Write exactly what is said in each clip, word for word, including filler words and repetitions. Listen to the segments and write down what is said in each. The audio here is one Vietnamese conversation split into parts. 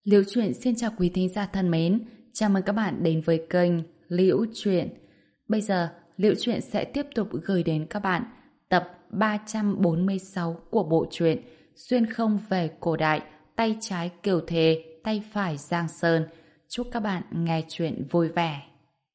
Liễu Chuyện xin chào quý thính giả thân mến, chào mừng các bạn đến với kênh Liễu Chuyện. Bây giờ, Liễu Chuyện sẽ tiếp tục gửi đến các bạn tập ba trăm bốn mươi sáu của bộ truyện Xuyên không về cổ đại, tay trái Kiều Thề, tay phải Giang Sơn. Chúc các bạn nghe chuyện vui vẻ.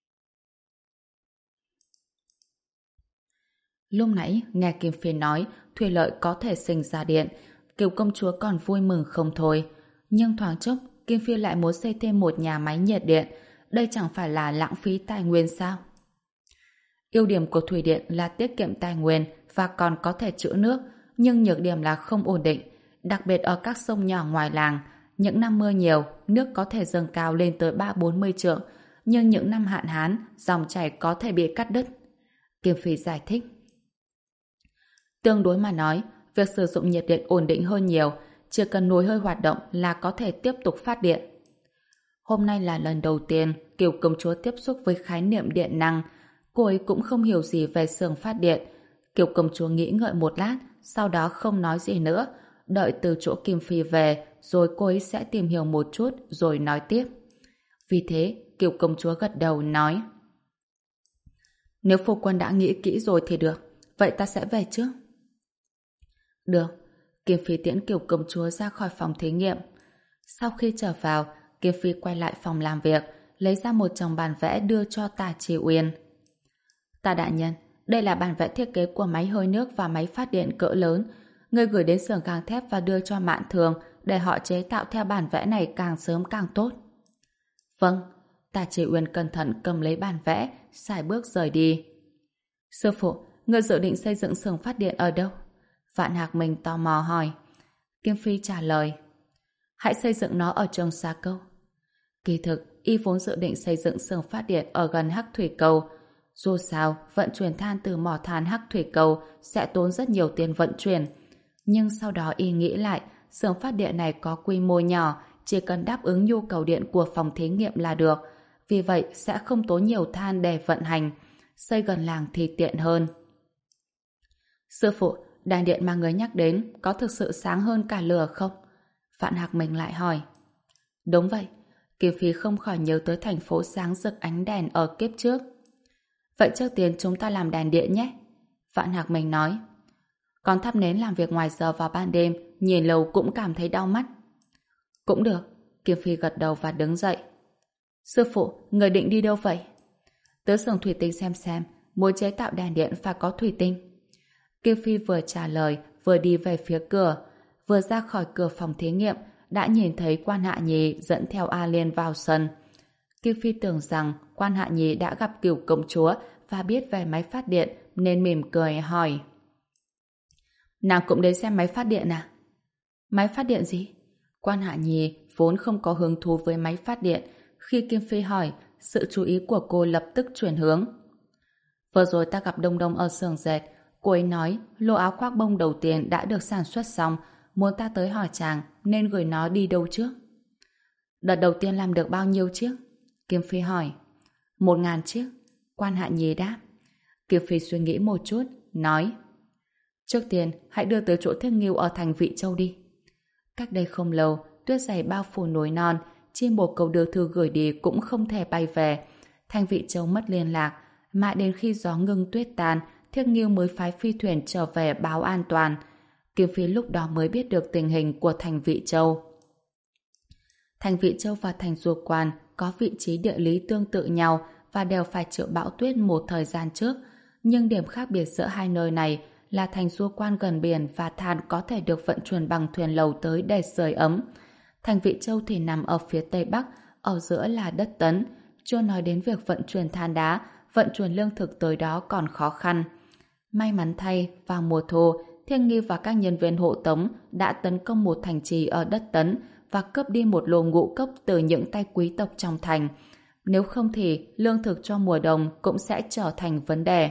Lúc nãy, nghe Kim Phiên nói Thủy Lợi có thể sinh ra điện, Kiều công chúa còn vui mừng không thôi. Nhưng thoáng chốc, Kim Phiên lại muốn xây thêm một nhà máy nhiệt điện. Đây chẳng phải là lãng phí tài nguyên sao? Ưu điểm của thủy điện là tiết kiệm tài nguyên và còn có thể trữ nước, nhưng nhược điểm là không ổn định. Đặc biệt ở các sông nhỏ ngoài làng, những năm mưa nhiều, nước có thể dâng cao lên tới ba bốn mươi trượng, nhưng những năm hạn hán, dòng chảy có thể bị cắt đứt. Kim Phi giải thích. Tương đối mà nói, việc sử dụng nhiệt điện ổn định hơn nhiều, chỉ cần nồi hơi hoạt động là có thể tiếp tục phát điện. Hôm nay là lần đầu tiên Kiều công chúa tiếp xúc với khái niệm điện năng. Cô ấy cũng không hiểu gì về xưởng phát điện. Kiều công chúa nghĩ ngợi một lát, sau đó không nói gì nữa. Đợi từ chỗ Kim Phi về, rồi cô ấy sẽ tìm hiểu một chút rồi nói tiếp. Vì thế, Kiều công chúa gật đầu nói: Nếu phu quân đã nghĩ kỹ rồi thì được, vậy ta sẽ về trước. Được. Kim Phi tiễn Kiều công chúa ra khỏi phòng thí nghiệm. Sau khi trở vào, Kim Phi quay lại phòng làm việc, lấy ra một chồng bản vẽ đưa cho Tả Chi Uyên. Tả đại nhân, đây là bản vẽ thiết kế của máy hơi nước và máy phát điện cỡ lớn. Ngươi gửi đến xưởng gang thép và đưa cho Mạn Thường để họ chế tạo theo bản vẽ này càng sớm càng tốt. Vâng. Tả Chi Uyên cẩn thận cầm lấy bản vẽ, sải bước rời đi. Sư phụ, ngươi dự định xây dựng xưởng phát điện ở đâu? Vạn Hạc Minh tò mò hỏi. Kim Phi trả lời: Hãy xây dựng nó ở Trường Sa Câu. Kỳ thực, y vốn dự định xây dựng xưởng phát điện ở gần Hắc Thủy Cầu. Dù sao, vận chuyển than từ mỏ than Hắc Thủy Cầu sẽ tốn rất nhiều tiền vận chuyển. Nhưng sau đó y nghĩ lại, xưởng phát điện này có quy mô nhỏ, chỉ cần đáp ứng nhu cầu điện của phòng thí nghiệm là được. Vì vậy, sẽ không tốn nhiều than để vận hành. Xây gần làng thì tiện hơn. Sư phụ, đèn điện mà người nhắc đến có thực sự sáng hơn cả lửa không? Vạn Hạc Minh lại hỏi. Đúng vậy. Kim Phi không khỏi nhớ tới thành phố sáng rực ánh đèn ở kiếp trước. Vậy trước tiên chúng ta làm đèn điện nhé. Vạn Hạc Minh nói. Còn thắp nến làm việc ngoài giờ vào ban đêm, nhìn lâu cũng cảm thấy đau mắt. Cũng được. Kim Phi gật đầu và đứng dậy. Sư phụ, người định đi đâu vậy? Tới xưởng thủy tinh xem xem, muốn chế tạo đèn điện phải có thủy tinh. Kim Phi vừa trả lời, vừa đi về phía cửa. Vừa ra khỏi cửa phòng thí nghiệm, đã nhìn thấy Quan Hạ Nhi dẫn theo A Liên vào sân. Kim Phi tưởng rằng Quan Hạ Nhi đã gặp Cửu công chúa và biết về máy phát điện, nên mỉm cười hỏi. Nàng cũng đến xem máy phát điện à? Máy phát điện gì? Quan Hạ Nhi vốn không có hứng thú với máy phát điện. Khi Kim Phi hỏi, sự chú ý của cô lập tức chuyển hướng. Vừa rồi ta gặp Đông Đông ở xưởng dệt. Cô ấy nói lô áo khoác bông đầu tiên đã được sản xuất xong, muốn ta tới hỏi chàng nên gửi nó đi đâu trước. Đợt đầu tiên làm được bao nhiêu chiếc? Kim Phi hỏi. Một ngàn chiếc. Quan Hạ Nhi đáp. Kim Phi suy nghĩ một chút, nói. Trước tiên, hãy đưa tới chỗ Thiết Ngưu ở thành Vị Châu đi. Cách đây không lâu, tuyết dày bao phủ núi non, chim bồ câu đưa thư gửi đi cũng không thể bay về. Thành Vị Châu mất liên lạc, mãi đến khi gió ngưng tuyết tan, Thiết Ngưu mới phái phi thuyền trở về báo an toàn. Kim Phi lúc đó mới biết được tình hình của thành Vị Châu. Thành Vị Châu và thành Du Quan có vị trí địa lý tương tự nhau và đều phải chịu bão tuyết một thời gian trước. Nhưng điểm khác biệt giữa hai nơi này là thành Du Quan gần biển và than có thể được vận chuyển bằng thuyền lầu tới để sưởi ấm. Thành Vị Châu thì nằm ở phía tây bắc, ở giữa là đất Tấn. Chưa nói đến việc vận chuyển than đá, vận chuyển lương thực tới đó còn khó khăn. May mắn thay, vào mùa thu, Thiên Nghi và các nhân viên hộ tống đã tấn công một thành trì ở đất Tấn và cướp đi một lô ngũ cốc từ những tay quý tộc trong thành. Nếu không thì lương thực cho mùa đông cũng sẽ trở thành vấn đề.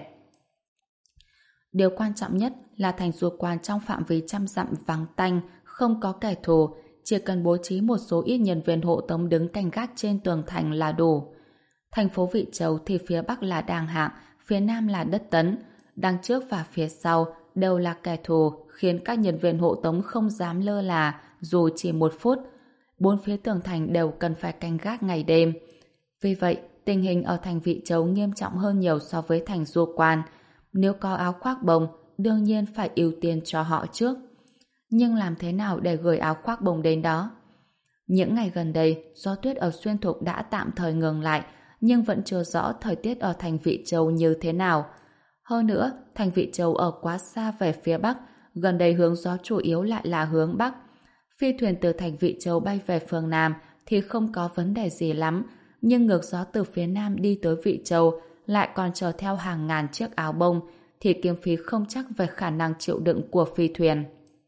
Điều quan trọng nhất là thành Du Quan trong phạm vi trăm dặm vắng tanh, không có kẻ thù, chỉ cần bố trí một số ít nhân viên hộ tống đứng canh gác trên tường thành là đủ. Thành phố Vị Châu thì phía bắc là Đàng Hạng, phía nam là đất Tấn. Đằng trước và phía sau đều là kẻ thù, khiến các nhân viên hộ tống không dám lơ là dù chỉ một phút. Bốn phía tường thành đều cần phải canh gác ngày đêm. Vì vậy, tình hình ở thành Vị Châu nghiêm trọng hơn nhiều so với thành Du Quan. Nếu có áo khoác bông, đương nhiên phải ưu tiên cho họ trước. Nhưng làm thế nào để gửi áo khoác bông đến đó? Những ngày gần đây, gió tuyết ở Xuyên Thục đã tạm thời ngừng lại, nhưng vẫn chưa rõ thời tiết ở thành Vị Châu như thế nào. Hơn nữa, thành Vị Châu ở quá xa về phía Bắc, gần đây hướng gió chủ yếu lại là hướng Bắc. Phi thuyền từ thành Vị Châu bay về phương Nam thì không có vấn đề gì lắm, nhưng ngược gió từ phía Nam đi tới Vị Châu lại còn chở theo hàng ngàn chiếc áo bông, thì Kiếm Phi không chắc về khả năng chịu đựng của phi thuyền.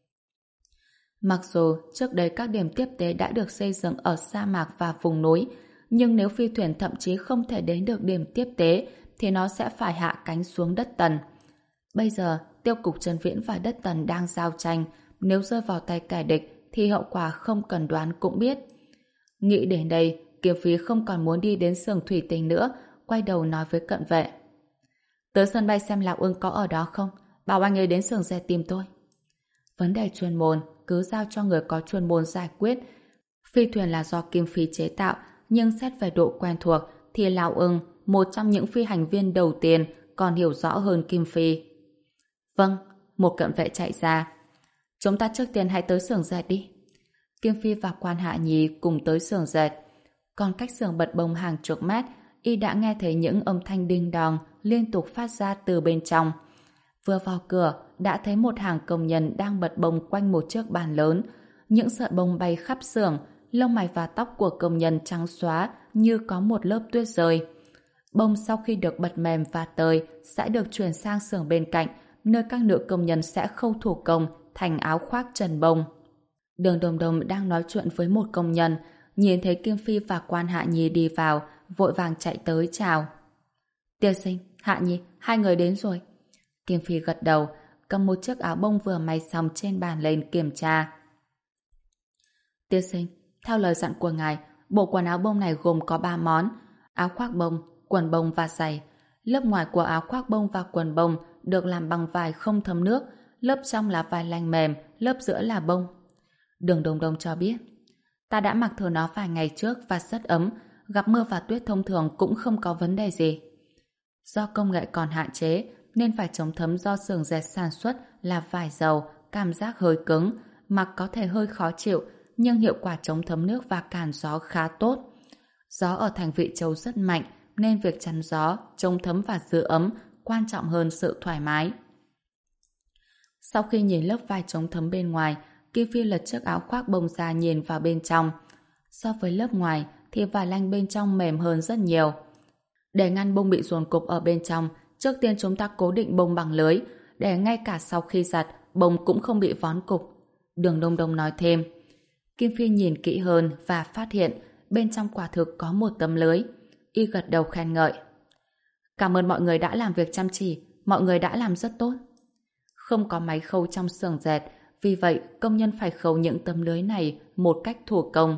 Mặc dù trước đây các điểm tiếp tế đã được xây dựng ở sa mạc và vùng núi, nhưng nếu phi thuyền thậm chí không thể đến được điểm tiếp tế thì nó sẽ phải hạ cánh xuống đất Tần. Bây giờ, Tiêu cục Trần Viễn và đất Tần đang giao tranh, nếu rơi vào tay kẻ địch thì hậu quả không cần đoán cũng biết. Nghĩ đến đây, Kiếm Phi không còn muốn đi đến xưởng thủy tinh nữa, quay đầu nói với cận vệ. Tới sân bay xem Lão Ưng có ở đó không, bảo anh ấy đến xưởng xe tìm tôi. Vấn đề chuyên môn cứ giao cho người có chuyên môn giải quyết. Phi thuyền là do Kim Phi chế tạo, nhưng xét về độ quen thuộc thì Lão Ưng, một trong những phi hành viên đầu tiên, còn hiểu rõ hơn Kim Phi. Vâng, một cận vệ chạy ra. Chúng ta trước tiên hãy tới xưởng dệt đi. Kim Phi và Quan Hạ Nhi cùng tới xưởng dệt. Còn cách xưởng bật bông hàng chục mét, y đã nghe thấy những âm thanh đinh đong liên tục phát ra từ bên trong. Vừa vào cửa, đã thấy một hàng công nhân đang bật bông quanh một chiếc bàn lớn. Những sợi bông bay khắp xưởng, lông mày và tóc của công nhân trắng xóa như có một lớp tuyết rơi. Bông sau khi được bật mềm và tơi sẽ được chuyển sang xưởng bên cạnh, nơi các nữ công nhân sẽ khâu thủ công thành áo khoác trần bông. Đường Đồng Đồng đang nói chuyện với một công nhân, nhìn thấy Kim Phi và Quan Hạ Nhi đi vào, vội vàng chạy tới chào. Tiên sinh, Hạ Nhi, hai người đến rồi. Kim Phi gật đầu, cầm một chiếc áo bông vừa may xong trên bàn lên kiểm tra. Tiên sinh, theo lời dặn của ngài, bộ quần áo bông này gồm có ba món: áo khoác bông, quần bông và giày. Lớp ngoài của áo khoác bông và quần bông được làm bằng vải không thấm nước, lớp trong là vải lanh mềm, lớp giữa là bông. Đường Đồng Đồng cho biết, ta đã mặc thử nó vài ngày trước và rất ấm, gặp mưa và tuyết thông thường cũng không có vấn đề gì. Do công nghệ còn hạn chế, nên vải chống thấm do xưởng dệt sản xuất là vải dầu, cảm giác hơi cứng, mặc có thể hơi khó chịu, nhưng hiệu quả chống thấm nước và cản gió khá tốt. Gió ở thành Vị Châu rất mạnh, nên việc chắn gió, chống thấm và giữ ấm quan trọng hơn sự thoải mái. Sau khi nhìn lớp vải chống thấm bên ngoài, Kim Phi lật chiếc áo khoác bông ra nhìn vào bên trong. So với lớp ngoài thì vải lanh bên trong mềm hơn rất nhiều. Để ngăn bông bị dồn cục ở bên trong, trước tiên chúng ta cố định bông bằng lưới, để ngay cả sau khi giặt, bông cũng không bị vón cục. Đường Đông Đông nói thêm. Kim Phi nhìn kỹ hơn và phát hiện bên trong quả thực có một tấm lưới. Y gật đầu khen ngợi. Cảm ơn mọi người đã làm việc chăm chỉ, mọi người đã làm rất tốt. Không có máy khâu trong xưởng dệt, vì vậy công nhân phải khâu những tấm lưới này một cách thủ công.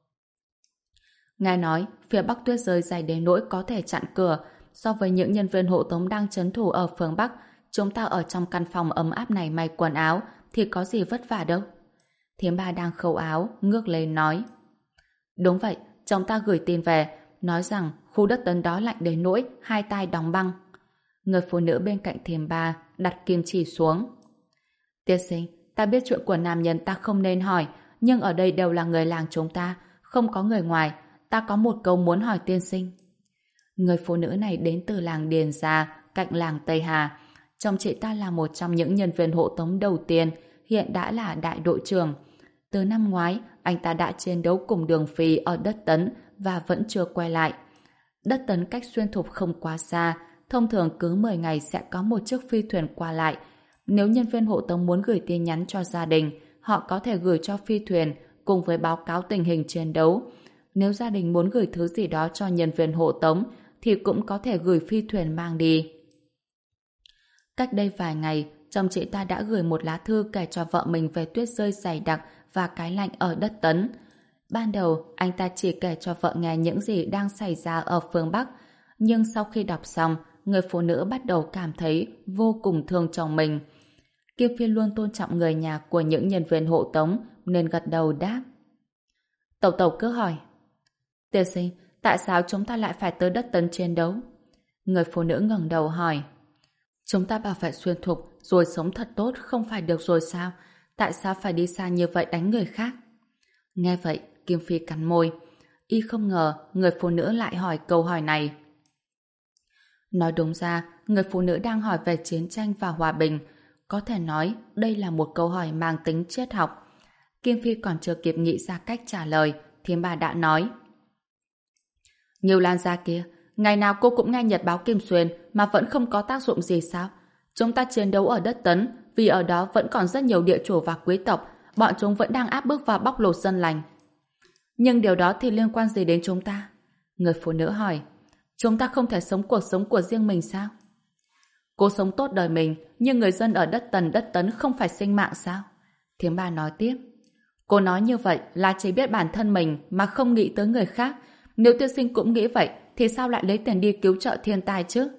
Ngài nói, phía Bắc tuyết rơi dày đến nỗi có thể chặn cửa. So với những nhân viên hộ tống đang trấn thủ ở phương Bắc, chúng ta ở trong căn phòng ấm áp này may quần áo thì có gì vất vả đâu. Thiếm ba đang khâu áo, ngước lên nói. Đúng vậy, chúng ta gửi tin về, nói rằng khu đất Tấn đó lạnh đến nỗi hai tai đóng băng. Người phụ nữ bên cạnh Thiếm ba đặt kim chỉ xuống. Tiên sinh, ta biết chuyện của nam nhân ta không nên hỏi, nhưng ở đây đều là người làng chúng ta, không có người ngoài. Ta có một câu muốn hỏi tiên sinh. Người phụ nữ này đến từ làng Điền Gia, cạnh làng Tây Hà. Chồng chị ta là một trong những nhân viên hộ tống đầu tiên, hiện đã là đại đội trưởng. Từ năm ngoái, anh ta đã chiến đấu cùng Đường Phi ở đất Tấn và vẫn chưa quay lại. Đất Tấn cách Xuyên Thục không quá xa, thông thường cứ mười ngày sẽ có một chiếc phi thuyền qua lại. Nếu nhân viên hộ tống muốn gửi tin nhắn cho gia đình, họ có thể gửi cho phi thuyền cùng với báo cáo tình hình chiến đấu. Nếu gia đình muốn gửi thứ gì đó cho nhân viên hộ tống thì cũng có thể gửi phi thuyền mang đi. Cách đây vài ngày, chồng chị ta đã gửi một lá thư kể cho vợ mình về tuyết rơi dày đặc và cái lạnh ở đất Tấn. Ban đầu, anh ta chỉ kể cho vợ nghe những gì đang xảy ra ở phương Bắc, nhưng sau khi đọc xong, người phụ nữ bắt đầu cảm thấy vô cùng thương chồng mình. Kim Phi luôn tôn trọng người nhà của những nhân viên hộ tống nên gật đầu đáp. Tẩu tẩu cứ hỏi. Tiên sinh, tại sao chúng ta lại phải tới đất Tấn chiến đấu? Người phụ nữ ngẩng đầu hỏi. Chúng ta bảo vệ Xuyên Thục rồi sống thật tốt không phải được rồi sao? Tại sao phải đi xa như vậy đánh người khác? Nghe vậy, Kim Phi cắn môi. Y không ngờ người phụ nữ lại hỏi câu hỏi này. Nói đúng ra, người phụ nữ đang hỏi về chiến tranh và hòa bình. Có thể nói đây là một câu hỏi mang tính triết học. Kim Phi còn chưa kịp nghĩ ra cách trả lời, thì bà đã nói. Nghiêu Lan gia kia, ngày nào cô cũng nghe nhật báo Kim Xuyên mà vẫn không có tác dụng gì sao? Chúng ta chiến đấu ở đất Tấn vì ở đó vẫn còn rất nhiều địa chủ và quý tộc, bọn chúng vẫn đang áp bức và bóc lột dân lành. Nhưng điều đó thì liên quan gì đến chúng ta? Người phụ nữ hỏi. Chúng ta không thể sống cuộc sống của riêng mình sao? Cô sống tốt đời mình, nhưng người dân ở đất Tần đất Tấn không phải sinh mạng sao? Thiếm ba nói tiếp. Cô nói như vậy là chỉ biết bản thân mình mà không nghĩ tới người khác. Nếu tiên sinh cũng nghĩ vậy thì sao lại lấy tiền đi cứu trợ thiên tai chứ?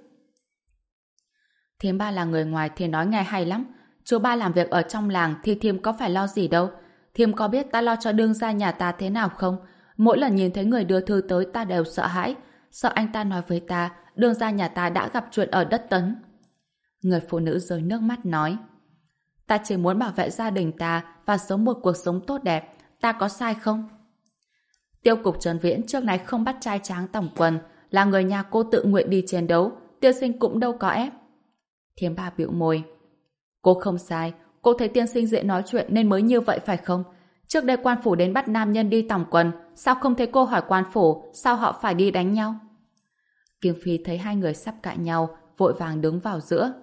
Thiếm ba là người ngoài thì nói nghe hay lắm. Chú ba làm việc ở trong làng thì Thiếm có phải lo gì đâu. Thiếm có biết ta lo cho đương gia nhà ta thế nào không? Mỗi lần nhìn thấy người đưa thư tới ta đều sợ hãi. Sợ anh ta nói với ta đương gia nhà ta đã gặp chuyện ở đất Tấn. Người phụ nữ rơi nước mắt nói. Ta chỉ muốn bảo vệ gia đình ta và sống một cuộc sống tốt đẹp. Ta có sai không? Tiêu cục Trần Viễn trước này không bắt trai tráng tổng quân, là người nhà cô tự nguyện đi chiến đấu, tiên sinh cũng đâu có ép. Thiếm ba bĩu môi. Cô không sai, cô thấy tiên sinh dễ nói chuyện nên mới như vậy phải không? Trước đây quan phủ đến bắt nam nhân đi tổng quân, sao không thấy cô hỏi quan phủ sao họ phải đi đánh nhau? Kim Phi thấy hai người sắp cãi nhau, vội vàng đứng vào giữa.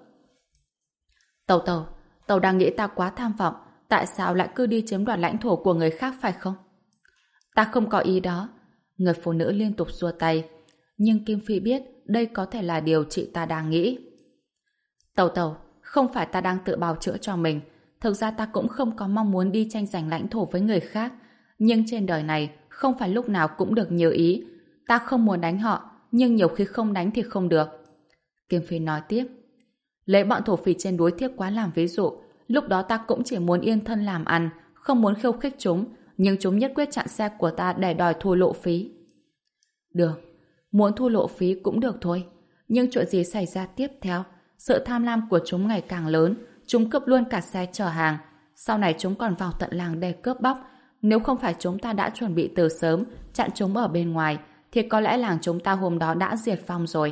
Tẩu tẩu, tẩu đang nghĩ ta quá tham vọng, tại sao lại cứ đi chiếm đoạt lãnh thổ của người khác phải không? Ta không có ý đó. Người phụ nữ liên tục xua tay. Nhưng Kim Phi biết đây có thể là điều chị ta đang nghĩ. Tẩu tẩu, không phải ta đang tự bào chữa cho mình. Thực ra ta cũng không có mong muốn đi tranh giành lãnh thổ với người khác. Nhưng trên đời này không phải lúc nào cũng được như ý. Ta không muốn đánh họ, nhưng nhiều khi không đánh thì không được. Kim Phi nói tiếp. Lấy bọn thổ phỉ trên núi Thiếc Quá làm ví dụ. Lúc đó ta cũng chỉ muốn yên thân làm ăn, không muốn khiêu khích chúng. Nhưng chúng nhất quyết chặn xe của ta để đòi thu lộ phí. Được, muốn thu lộ phí cũng được thôi. Nhưng chuyện gì xảy ra tiếp theo? Sự tham lam của chúng ngày càng lớn, chúng cướp luôn cả xe chở hàng. Sau này chúng còn vào tận làng để cướp bóc. Nếu không phải chúng ta đã chuẩn bị từ sớm, chặn chúng ở bên ngoài, thì có lẽ làng chúng ta hôm đó đã diệt vong rồi.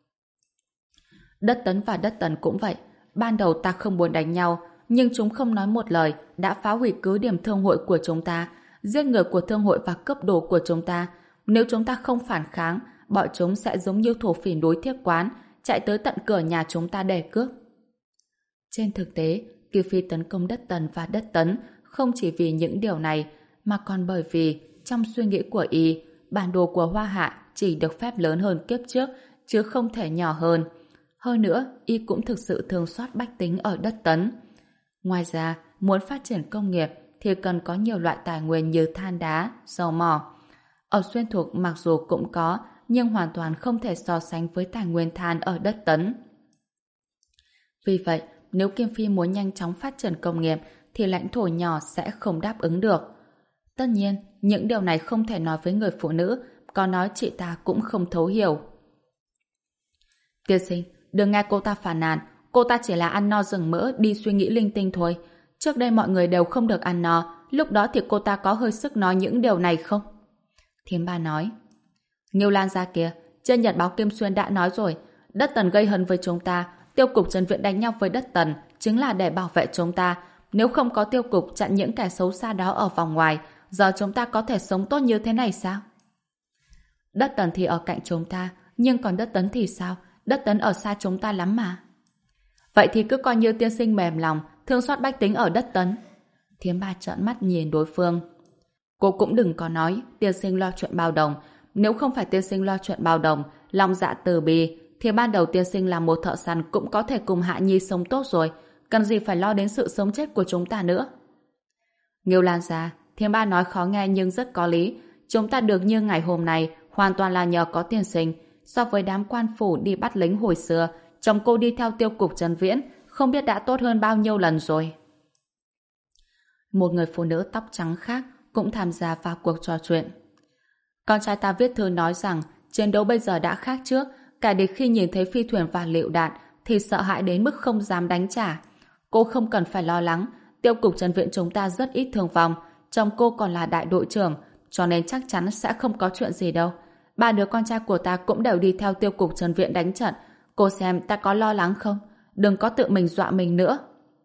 Đất Tấn và đất Tần cũng vậy. Ban đầu ta không muốn đánh nhau, nhưng chúng không nói một lời, đã phá hủy cứ điểm thương hội của chúng ta, giết người của thương hội và cướp đồ của chúng ta. Nếu chúng ta không phản kháng, bọn chúng sẽ giống như thổ phỉ đối Thiếc Quán, chạy tới tận cửa nhà chúng ta để cướp. Trên thực tế, Kiều Phi tấn công đất Tần và đất Tấn không chỉ vì những điều này, mà còn bởi vì trong suy nghĩ của y, bản đồ của Hoa Hạ chỉ được phép lớn hơn kiếp trước, chứ không thể nhỏ hơn. Hơn nữa, y cũng thực sự thương xót bách tính ở đất Tấn. Ngoài ra, muốn phát triển công nghiệp thì cần có nhiều loại tài nguyên như than đá, dầu mỏ. Ở Xuyên Thục mặc dù cũng có, nhưng hoàn toàn không thể so sánh với tài nguyên than ở đất Tấn. Vì vậy, nếu Kim Phi muốn nhanh chóng phát triển công nghiệp thì lãnh thổ nhỏ sẽ không đáp ứng được. Tất nhiên, những điều này không thể nói với người phụ nữ, có nói chị ta cũng không thấu hiểu. Tiên sinh, đừng nghe cô ta phàn nàn, cô ta chỉ là ăn no rừng mỡ đi suy nghĩ linh tinh thôi. Trước đây mọi người đều không được ăn no, lúc đó thì cô ta có hơi sức nói những điều này không? Thiếm ba nói. Nghiêu Lan gia kia, trên nhật báo Kim Xuyên đã nói rồi, đất Tần gây hấn với chúng ta, tiêu cục Trần Viễn đánh nhau với đất Tần chính là để bảo vệ chúng ta. Nếu không có tiêu cục chặn những kẻ xấu xa đó ở vòng ngoài, giờ chúng ta có thể sống tốt như thế này sao? Đất Tần thì ở cạnh chúng ta, nhưng còn đất Tấn thì sao? Đất Tấn ở xa chúng ta lắm mà. Vậy thì cứ coi như tiên sinh mềm lòng, thương xót bách tính ở đất Tấn. Thiếm ba trợn mắt nhìn đối phương. Cô cũng đừng có nói tiên sinh lo chuyện bao đồng. Nếu không phải tiên sinh lo chuyện bao đồng, lòng dạ từ bi, thì ban đầu tiên sinh là một thợ săn cũng có thể cùng Hạ Nhi sống tốt rồi. Cần gì phải lo đến sự sống chết của chúng ta nữa? Nghiêu Lan gia, Thiếm ba nói khó nghe nhưng rất có lý. Chúng ta được như ngày hôm nay hoàn toàn là nhờ có tiên sinh. So với đám quan phủ đi bắt lính hồi xưa, chồng cô đi theo tiêu cục Trần Viễn không biết đã tốt hơn bao nhiêu lần rồi. Một người phụ nữ tóc trắng khác cũng tham gia vào cuộc trò chuyện. Con trai ta viết thư nói rằng chiến đấu bây giờ đã khác trước, kẻ địch khi nhìn thấy phi thuyền và lựu đạn thì sợ hãi đến mức không dám đánh trả. Cô không cần phải lo lắng, tiêu cục Trần Viện chúng ta rất ít thương vong, chồng cô còn là đại đội trưởng, cho nên chắc chắn sẽ không có chuyện gì đâu. Ba đứa con trai của ta cũng đều đi theo tiêu cục Trần Viện đánh trận, cô xem ta có lo lắng không? Đừng có tự mình dọa mình nữa.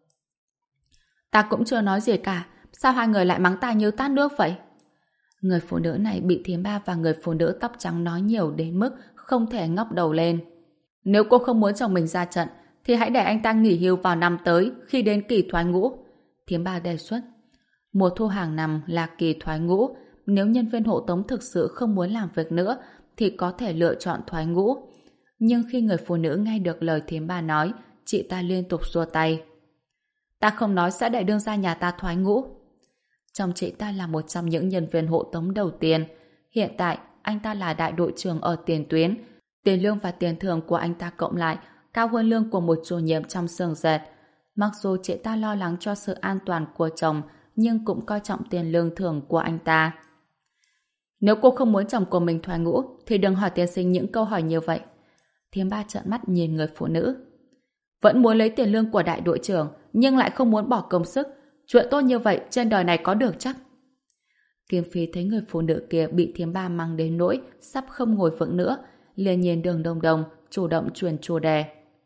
Ta cũng chưa nói gì cả, sao hai người lại mắng ta như tát nước vậy? Người phụ nữ này bị Thiếm Ba và người phụ nữ tóc trắng nói nhiều đến mức không thể ngóc đầu lên. Nếu cô không muốn chồng mình ra trận, thì hãy để anh ta nghỉ hưu vào năm tới khi đến kỳ thoái ngũ. Thiếm Ba đề xuất. Mùa thu hàng năm là kỳ thoái ngũ, nếu nhân viên hộ tống thực sự không muốn làm việc nữa thì có thể lựa chọn thoái ngũ. Nhưng khi người phụ nữ nghe được lời Thiếm Ba nói, chị ta liên tục xua tay. Ta không nói sẽ để đương gia nhà ta thoái ngũ. Chồng chị ta là một trong những nhân viên hộ tống đầu tiên. Hiện tại, anh ta là đại đội trưởng ở tiền tuyến. Tiền lương và tiền thưởng của anh ta cộng lại cao hơn lương của một chủ nhiệm trong xưởng dệt. Mặc dù chị ta lo lắng cho sự an toàn của chồng, nhưng cũng coi trọng tiền lương thưởng của anh ta. Nếu cô không muốn chồng của mình thoái ngũ, thì đừng hỏi tiên sinh những câu hỏi như vậy. Thiếm Ba trợn mắt nhìn người phụ nữ. Vẫn muốn lấy tiền lương của đại đội trưởng, nhưng lại không muốn bỏ công sức. Chuyện tốt như vậy trên đời này có được chắc? Kim Phi thấy người phụ nữ kia bị Thiếm Ba mang đến nỗi sắp không ngồi vững nữa, liền nhìn Đường Đồng Đồng chủ động truyền chủ đề.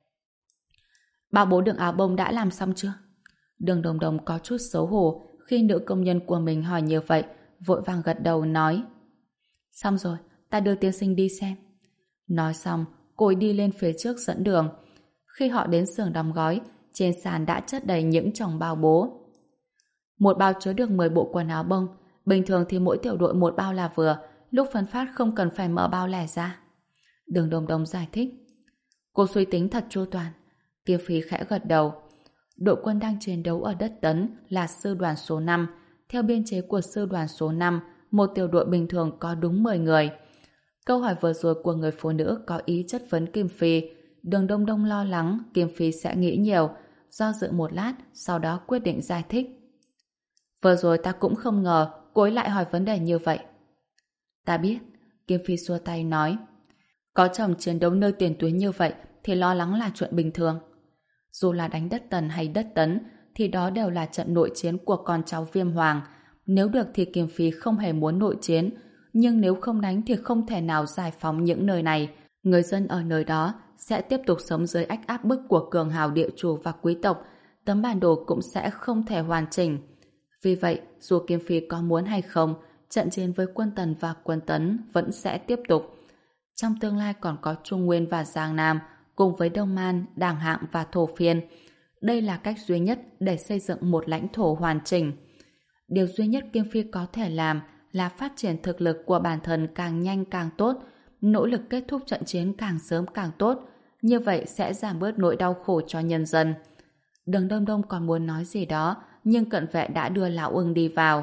Bao bố đựng áo bông đã làm xong chưa? Đường Đồng Đồng có chút xấu hổ khi nữ công nhân của mình hỏi như vậy, vội vàng gật đầu nói. Xong rồi, ta đưa tiên sinh đi xem. Nói xong, cô ấy đi lên phía trước dẫn đường. Khi họ đến xưởng đóng gói, trên sàn đã chất đầy những chồng bao bố. Một bao chứa được mười bộ quần áo bông. Bình thường thì mỗi tiểu đội một bao là vừa, lúc phân phát không cần phải mở bao lẻ ra. Đường Đồng Đồng giải thích. Cô suy tính thật chu toàn. Tiêu Phi khẽ gật đầu. Đội quân đang chiến đấu ở đất Tấn là sư đoàn số năm. Theo biên chế của sư đoàn số năm, một tiểu đội bình thường có đúng mười người. Câu hỏi vừa rồi của người phụ nữ có ý chất vấn Kim Phi. Đường Đông Đông lo lắng Kim Phi sẽ nghĩ nhiều, do dự một lát, sau đó quyết định giải thích. Vừa rồi ta cũng không ngờ cô ấy lại hỏi vấn đề như vậy. Ta biết, Kim Phi xua tay nói. Có chồng chiến đấu nơi tiền tuyến như vậy thì lo lắng là chuyện bình thường. Dù là đánh đất Tần hay đất Tấn thì đó đều là trận nội chiến của con cháu Viêm Hoàng. Nếu được thì Kim Phi không hề muốn nội chiến, nhưng nếu không đánh thì không thể nào giải phóng những nơi này. Người dân ở nơi đó sẽ tiếp tục sống dưới ách áp bức của cường hào địa chủ và quý tộc, tấm bản đồ cũng sẽ không thể hoàn chỉnh. Vì vậy, dù Kim Phi có muốn hay không, trận chiến với quân Tần và quân Tấn vẫn sẽ tiếp tục. Trong tương lai còn có Trung Nguyên và Giang Nam, cùng với Đông Man, Đàng Hạng và Thổ Phiên. Đây là cách duy nhất để xây dựng một lãnh thổ hoàn chỉnh. Điều duy nhất Kim Phi có thể làm là phát triển thực lực của bản thân càng nhanh càng tốt, nỗ lực kết thúc trận chiến càng sớm càng tốt, như vậy sẽ giảm bớt nỗi đau khổ cho nhân dân. Đường Đông Đông còn muốn nói gì đó, nhưng cận vệ đã đưa Lão Ưng đi vào.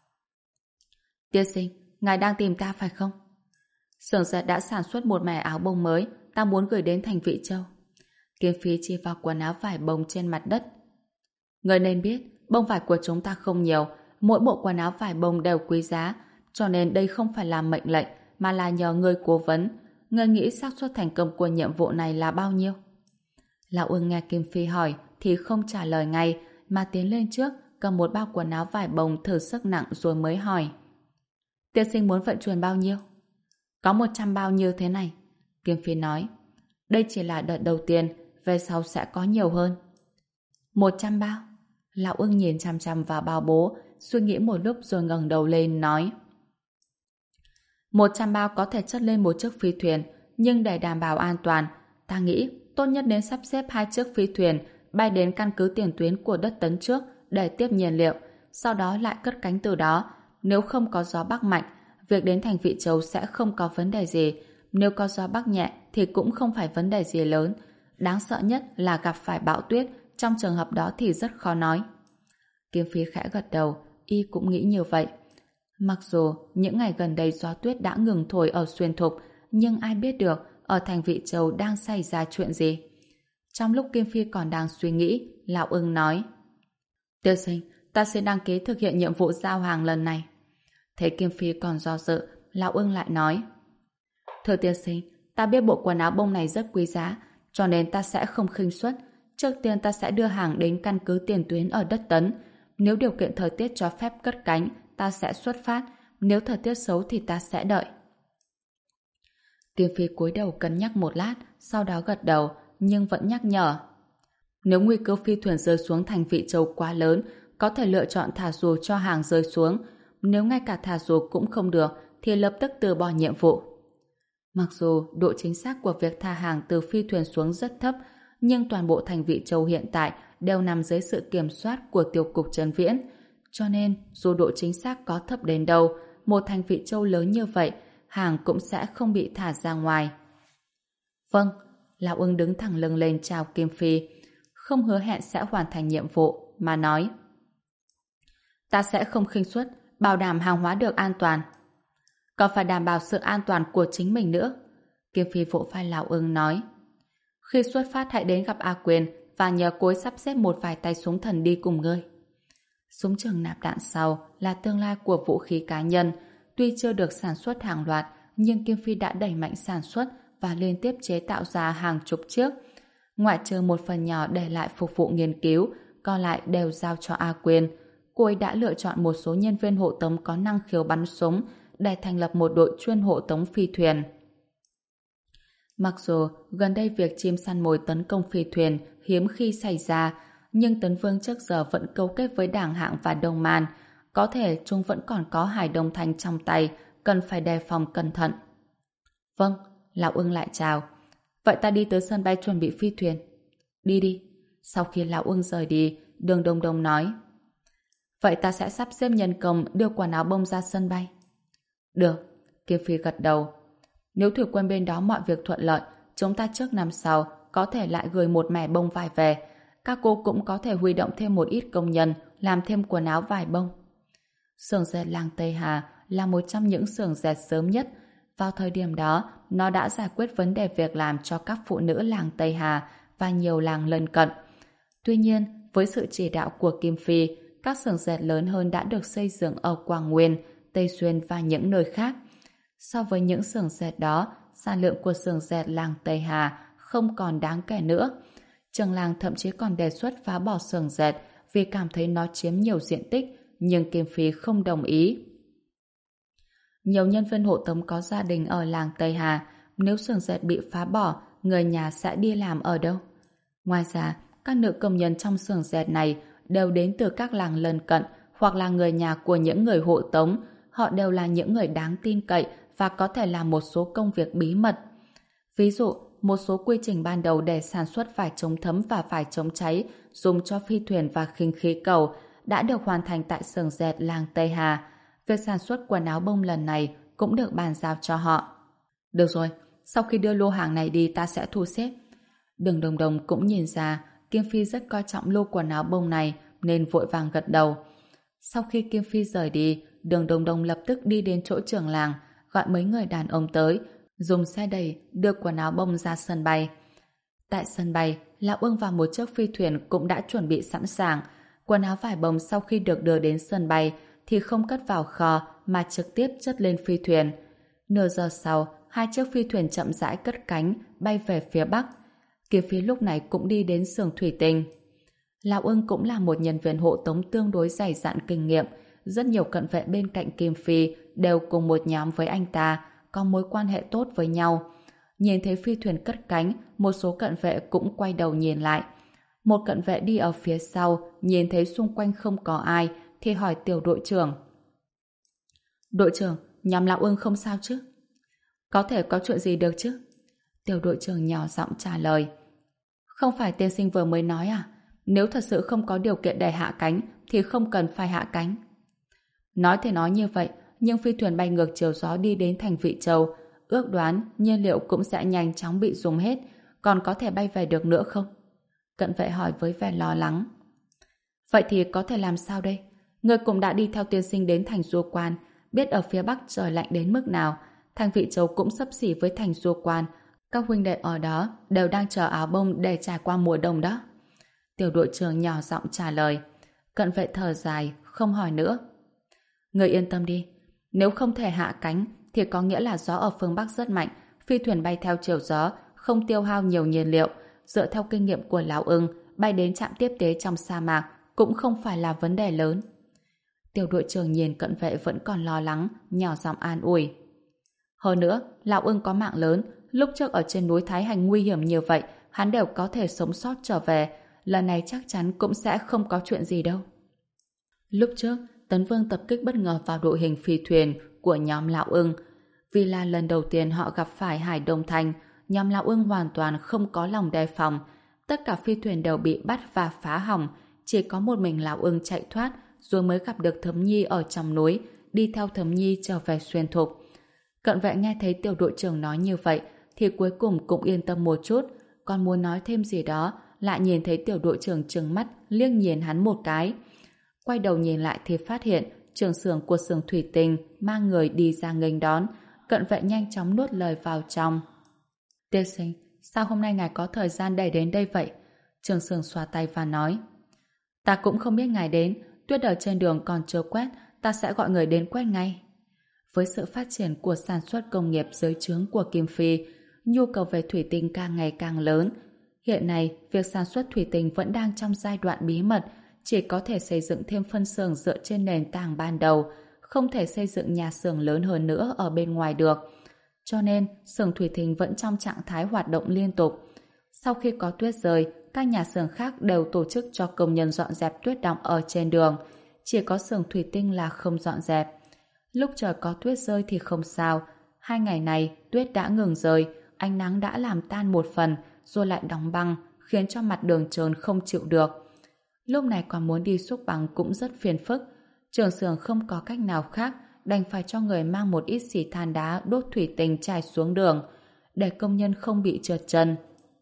Tiên sinh, ngài đang tìm ta phải không? Xưởng dệt đã sản xuất một mẻ áo bông mới, ta muốn gửi đến thành Vị Châu. Kim Phi chỉ vào quần áo vải bông trên mặt đất. Người nên biết, bông vải của chúng ta không nhiều, mỗi bộ quần áo vải bông đều quý giá, cho nên đây không phải là mệnh lệnh, mà là nhờ người cố vấn. Người nghĩ xác suất thành công của nhiệm vụ này là bao nhiêu? Lão Ưng nghe Kim Phi hỏi thì không trả lời ngay, mà tiến lên trước cầm một bao quần áo vải bông thử sức nặng rồi mới hỏi. Tiên sinh muốn vận chuyển bao nhiêu? Có một trăm bao như thế này. Kim Phi nói. Đây chỉ là đợt đầu tiên, về sau sẽ có nhiều hơn. Một trăm bao? Lão Ưng nhìn chằm chằm vào bao bố, suy nghĩ một lúc rồi ngẩng đầu lên nói. Một trăm bao có thể chất lên một chiếc phi thuyền, nhưng để đảm bảo an toàn, ta nghĩ tốt nhất nên sắp xếp hai chiếc phi thuyền bay đến căn cứ tiền tuyến của đất Tấn trước để tiếp nhiên liệu, sau đó lại cất cánh từ đó. Nếu không có gió bắc mạnh, việc đến thành Vị Châu sẽ không có vấn đề gì. Nếu có gió bắc nhẹ thì cũng không phải vấn đề gì lớn. Đáng sợ nhất là gặp phải bão tuyết, trong trường hợp đó thì rất khó nói. Kim Phi khẽ gật đầu, y cũng nghĩ như vậy. Mặc dù những ngày gần đây gió tuyết đã ngừng thổi ở Xuyên Thục, nhưng ai biết được ở thành Vị Châu đang xảy ra chuyện gì. Trong lúc Kim Phi còn đang suy nghĩ, Lão Ưng nói. Tiên sinh, ta sẽ đăng ký thực hiện nhiệm vụ giao hàng lần này. Thấy Kim Phi còn do dự, Lão Ưng lại nói: Thưa tiên sinh, ta biết bộ quần áo bông này rất quý giá, cho nên ta sẽ không khinh suất. Trước tiên ta sẽ đưa hàng đến căn cứ tiền tuyến ở đất Tấn. Nếu điều kiện thời tiết cho phép cất cánh, ta sẽ xuất phát. Nếu thời tiết xấu thì ta sẽ đợi. Kim Phi cúi đầu cân nhắc một lát, sau đó gật đầu, nhưng vẫn nhắc nhở. Nếu nguy cơ phi thuyền rơi xuống thành Vị Châu quá lớn, có thể lựa chọn thả dù cho hàng rơi xuống. Nếu ngay cả thả dù cũng không được, thì lập tức từ bỏ nhiệm vụ. Mặc dù độ chính xác của việc thả hàng từ phi thuyền xuống rất thấp, nhưng toàn bộ thành Vị Châu hiện tại đều nằm dưới sự kiểm soát của Tiêu cục Trấn Viễn. Cho nên, dù độ chính xác có thấp đến đâu, một thành Vị Châu lớn như vậy, hàng cũng sẽ không bị thả ra ngoài. Vâng, Lão Ưng đứng thẳng lưng lên chào Kim Phi, không hứa hẹn sẽ hoàn thành nhiệm vụ, mà nói: Ta sẽ không khinh suất, bảo đảm hàng hóa được an toàn. Còn phải đảm bảo sự an toàn của chính mình nữa. Kim Phi vỗ vai Lão Ưng nói: Khi xuất phát hãy đến gặp A Quyền và nhờ cô ấy sắp xếp một vài tay súng thần đi cùng ngươi. Súng trường nạp đạn sau là tương lai của vũ khí cá nhân. Tuy chưa được sản xuất hàng loạt, nhưng Kim Phi đã đẩy mạnh sản xuất và liên tiếp chế tạo ra hàng chục chiếc. Ngoại trừ một phần nhỏ để lại phục vụ nghiên cứu, còn lại đều giao cho A Quyền. Cô ấy đã lựa chọn một số nhân viên hộ tống có năng khiếu bắn súng để thành lập một đội chuyên hộ tống phi thuyền. Mặc dù gần đây việc chim săn mồi tấn công phi thuyền hiếm khi xảy ra, nhưng Tấn Vương trước giờ vẫn cấu kết với Đảng Hạng và Đông Man. Có thể chúng vẫn còn có Hải Đông Thanh trong tay, cần phải đề phòng cẩn thận. Vâng, Lão Ưng lại chào. Vậy ta đi tới sân bay chuẩn bị phi thuyền. Đi đi. Sau khi Lão Ưng rời đi, Đường Đông Đông nói: Vậy ta sẽ sắp xếp nhân công đưa quần áo bông ra sân bay. Được, Kim Phi gật đầu. Nếu thủy quân bên đó mọi việc thuận lợi, chúng ta trước năm sau có thể lại gửi một mẻ bông vải về. Các cô cũng có thể huy động thêm một ít công nhân làm thêm quần áo vải bông. Xưởng dệt làng Tây Hà là một trong những xưởng dệt sớm nhất. Vào thời điểm đó, nó đã giải quyết vấn đề việc làm cho các phụ nữ làng Tây Hà và nhiều làng lân cận. Tuy nhiên, với sự chỉ đạo của Kim Phi, các xưởng dệt lớn hơn đã được xây dựng ở Quảng Nguyên, Tây Xuyên và những nơi khác. So với những xưởng dệt đó, sản lượng của xưởng dệt làng Tây Hà không còn đáng kể nữa. Trường làng thậm chí còn đề xuất phá bỏ xưởng dệt vì cảm thấy nó chiếm nhiều diện tích, nhưng Kim Phi không đồng ý. Nhiều nhân viên hộ tống có gia đình ở làng Tây Hà, nếu xưởng dệt bị phá bỏ, người nhà sẽ đi làm ở đâu? Ngoài ra, các nữ công nhân trong xưởng dệt này đều đến từ các làng lân cận hoặc là người nhà của những người hộ tống. Họ đều là những người đáng tin cậy và có thể làm một số công việc bí mật. Ví dụ, một số quy trình ban đầu để sản xuất vải chống thấm và vải chống cháy dùng cho phi thuyền và khinh khí cầu đã được hoàn thành tại xưởng dệt làng Tây Hà. Việc sản xuất quần áo bông lần này cũng được bàn giao cho họ. Được rồi, sau khi đưa lô hàng này đi ta sẽ thu xếp. Đường Đồng Đồng cũng nhìn ra Kim Phi rất coi trọng lô quần áo bông này nên vội vàng gật đầu. Sau khi Kim Phi rời đi, Đường Đồng Đồng lập tức đi đến chỗ trưởng làng, gọi mấy người đàn ông tới, dùng xe đẩy đưa quần áo bông ra sân bay. Tại sân bay, Lão Ưng và một chiếc phi thuyền cũng đã chuẩn bị sẵn sàng. Quần áo vải bông sau khi được đưa đến sân bay thì không cất vào kho mà trực tiếp chất lên phi thuyền. Nửa giờ sau, hai chiếc phi thuyền chậm rãi cất cánh bay về phía bắc. Kim Phi lúc này cũng đi đến xưởng thủy tinh. Lão Ưng cũng là một nhân viên hộ tống tương đối dày dặn kinh nghiệm. Rất nhiều cận vệ bên cạnh Kim Phi đều cùng một nhóm với anh ta, có mối quan hệ tốt với nhau. Nhìn thấy phi thuyền cất cánh, một số cận vệ cũng quay đầu nhìn lại. Một cận vệ đi ở phía sau, nhìn thấy xung quanh không có ai, thì hỏi tiểu đội trưởng. Đội trưởng, nhóm Lão Ưng không sao chứ? Có thể có chuyện gì được chứ? Tiểu đội trưởng nhỏ giọng trả lời. Không phải tiên sinh vừa mới nói à? Nếu thật sự không có điều kiện để hạ cánh, thì không cần phải hạ cánh. Nói thì nói như vậy, nhưng phi thuyền bay ngược chiều gió đi đến thành Vị Châu, ước đoán nhiên liệu cũng sẽ nhanh chóng bị dùng hết, còn có thể bay về được nữa không? Cận vệ hỏi với vẻ lo lắng. Vậy thì có thể làm sao đây? Người cũng đã đi theo tiên sinh đến thành Du Quan, biết ở phía Bắc trời lạnh đến mức nào. Thành Vị Châu cũng xấp xỉ với thành Du Quan. Các huynh đệ ở đó đều đang chờ áo bông để trải qua mùa đông đó. Tiểu đội trưởng nhỏ giọng trả lời. Cận vệ thở dài, không hỏi nữa. Người yên tâm đi. Nếu không thể hạ cánh thì có nghĩa là gió ở phương Bắc rất mạnh, phi thuyền bay theo chiều gió, không tiêu hao nhiều nhiên liệu. Dựa theo kinh nghiệm của Lão Ưng, bay đến trạm tiếp tế trong sa mạc cũng không phải là vấn đề lớn. Tiểu đội trưởng nhìn cận vệ vẫn còn lo lắng, nhỏ giọng an ủi. Hơn nữa, Lão Ưng có mạng lớn, lúc trước ở trên núi Thái Hành nguy hiểm như vậy, hắn đều có thể sống sót trở về, lần này chắc chắn cũng sẽ không có chuyện gì đâu. Lúc trước, Tấn Vương tập kích bất ngờ vào đội hình phi thuyền của nhóm Lão Ưng. Vì là lần đầu tiên họ gặp phải Hải Đông Thành, nhóm Lão Ưng hoàn toàn không có lòng đề phòng. Tất cả phi thuyền đều bị bắt và phá hỏng, chỉ có một mình Lão Ưng chạy thoát, rồi mới gặp được Thấm Nhi ở trong núi, đi theo Thấm Nhi trở về Xuyên Thục. Cận vệ nghe thấy tiểu đội trưởng nói như vậy, thì cuối cùng cũng yên tâm một chút, còn muốn nói thêm gì đó, lại nhìn thấy tiểu đội trưởng trừng mắt liếc nhìn hắn một cái. Quay đầu nhìn lại thì phát hiện trưởng xưởng của xưởng thủy tinh mang người đi ra nghênh đón. Cận vệ nhanh chóng nuốt lời vào trong. Tiên sinh, sao hôm nay ngài có thời gian để đến đây vậy? Trưởng xưởng xoa tay và nói. Ta cũng không biết ngài đến, tuyết ở trên đường còn chưa quét, ta sẽ gọi người đến quét ngay. Với sự phát triển của sản xuất công nghiệp dưới trướng của Kim Phi, nhu cầu về thủy tinh càng ngày càng lớn. Hiện nay, việc sản xuất thủy tinh vẫn đang trong giai đoạn bí mật, chỉ có thể xây dựng thêm phân xưởng dựa trên nền tảng ban đầu, không thể xây dựng nhà xưởng lớn hơn nữa ở bên ngoài được. Cho nên, xưởng thủy tinh vẫn trong trạng thái hoạt động liên tục. Sau khi có tuyết rơi, các nhà xưởng khác đều tổ chức cho công nhân dọn dẹp tuyết đọng ở trên đường. Chỉ có xưởng thủy tinh là không dọn dẹp. Lúc trời có tuyết rơi thì không sao. Hai ngày này, tuyết đã ngừng rơi, ánh nắng đã làm tan một phần, rồi lại đóng băng, khiến cho mặt đường trơn không chịu được. Lúc này còn muốn đi xúc băng cũng rất phiền phức. Trưởng xưởng không có cách nào khác, đành phải cho người mang một ít xì than đá đốt thủy tinh trải xuống đường, để công nhân không bị trượt chân.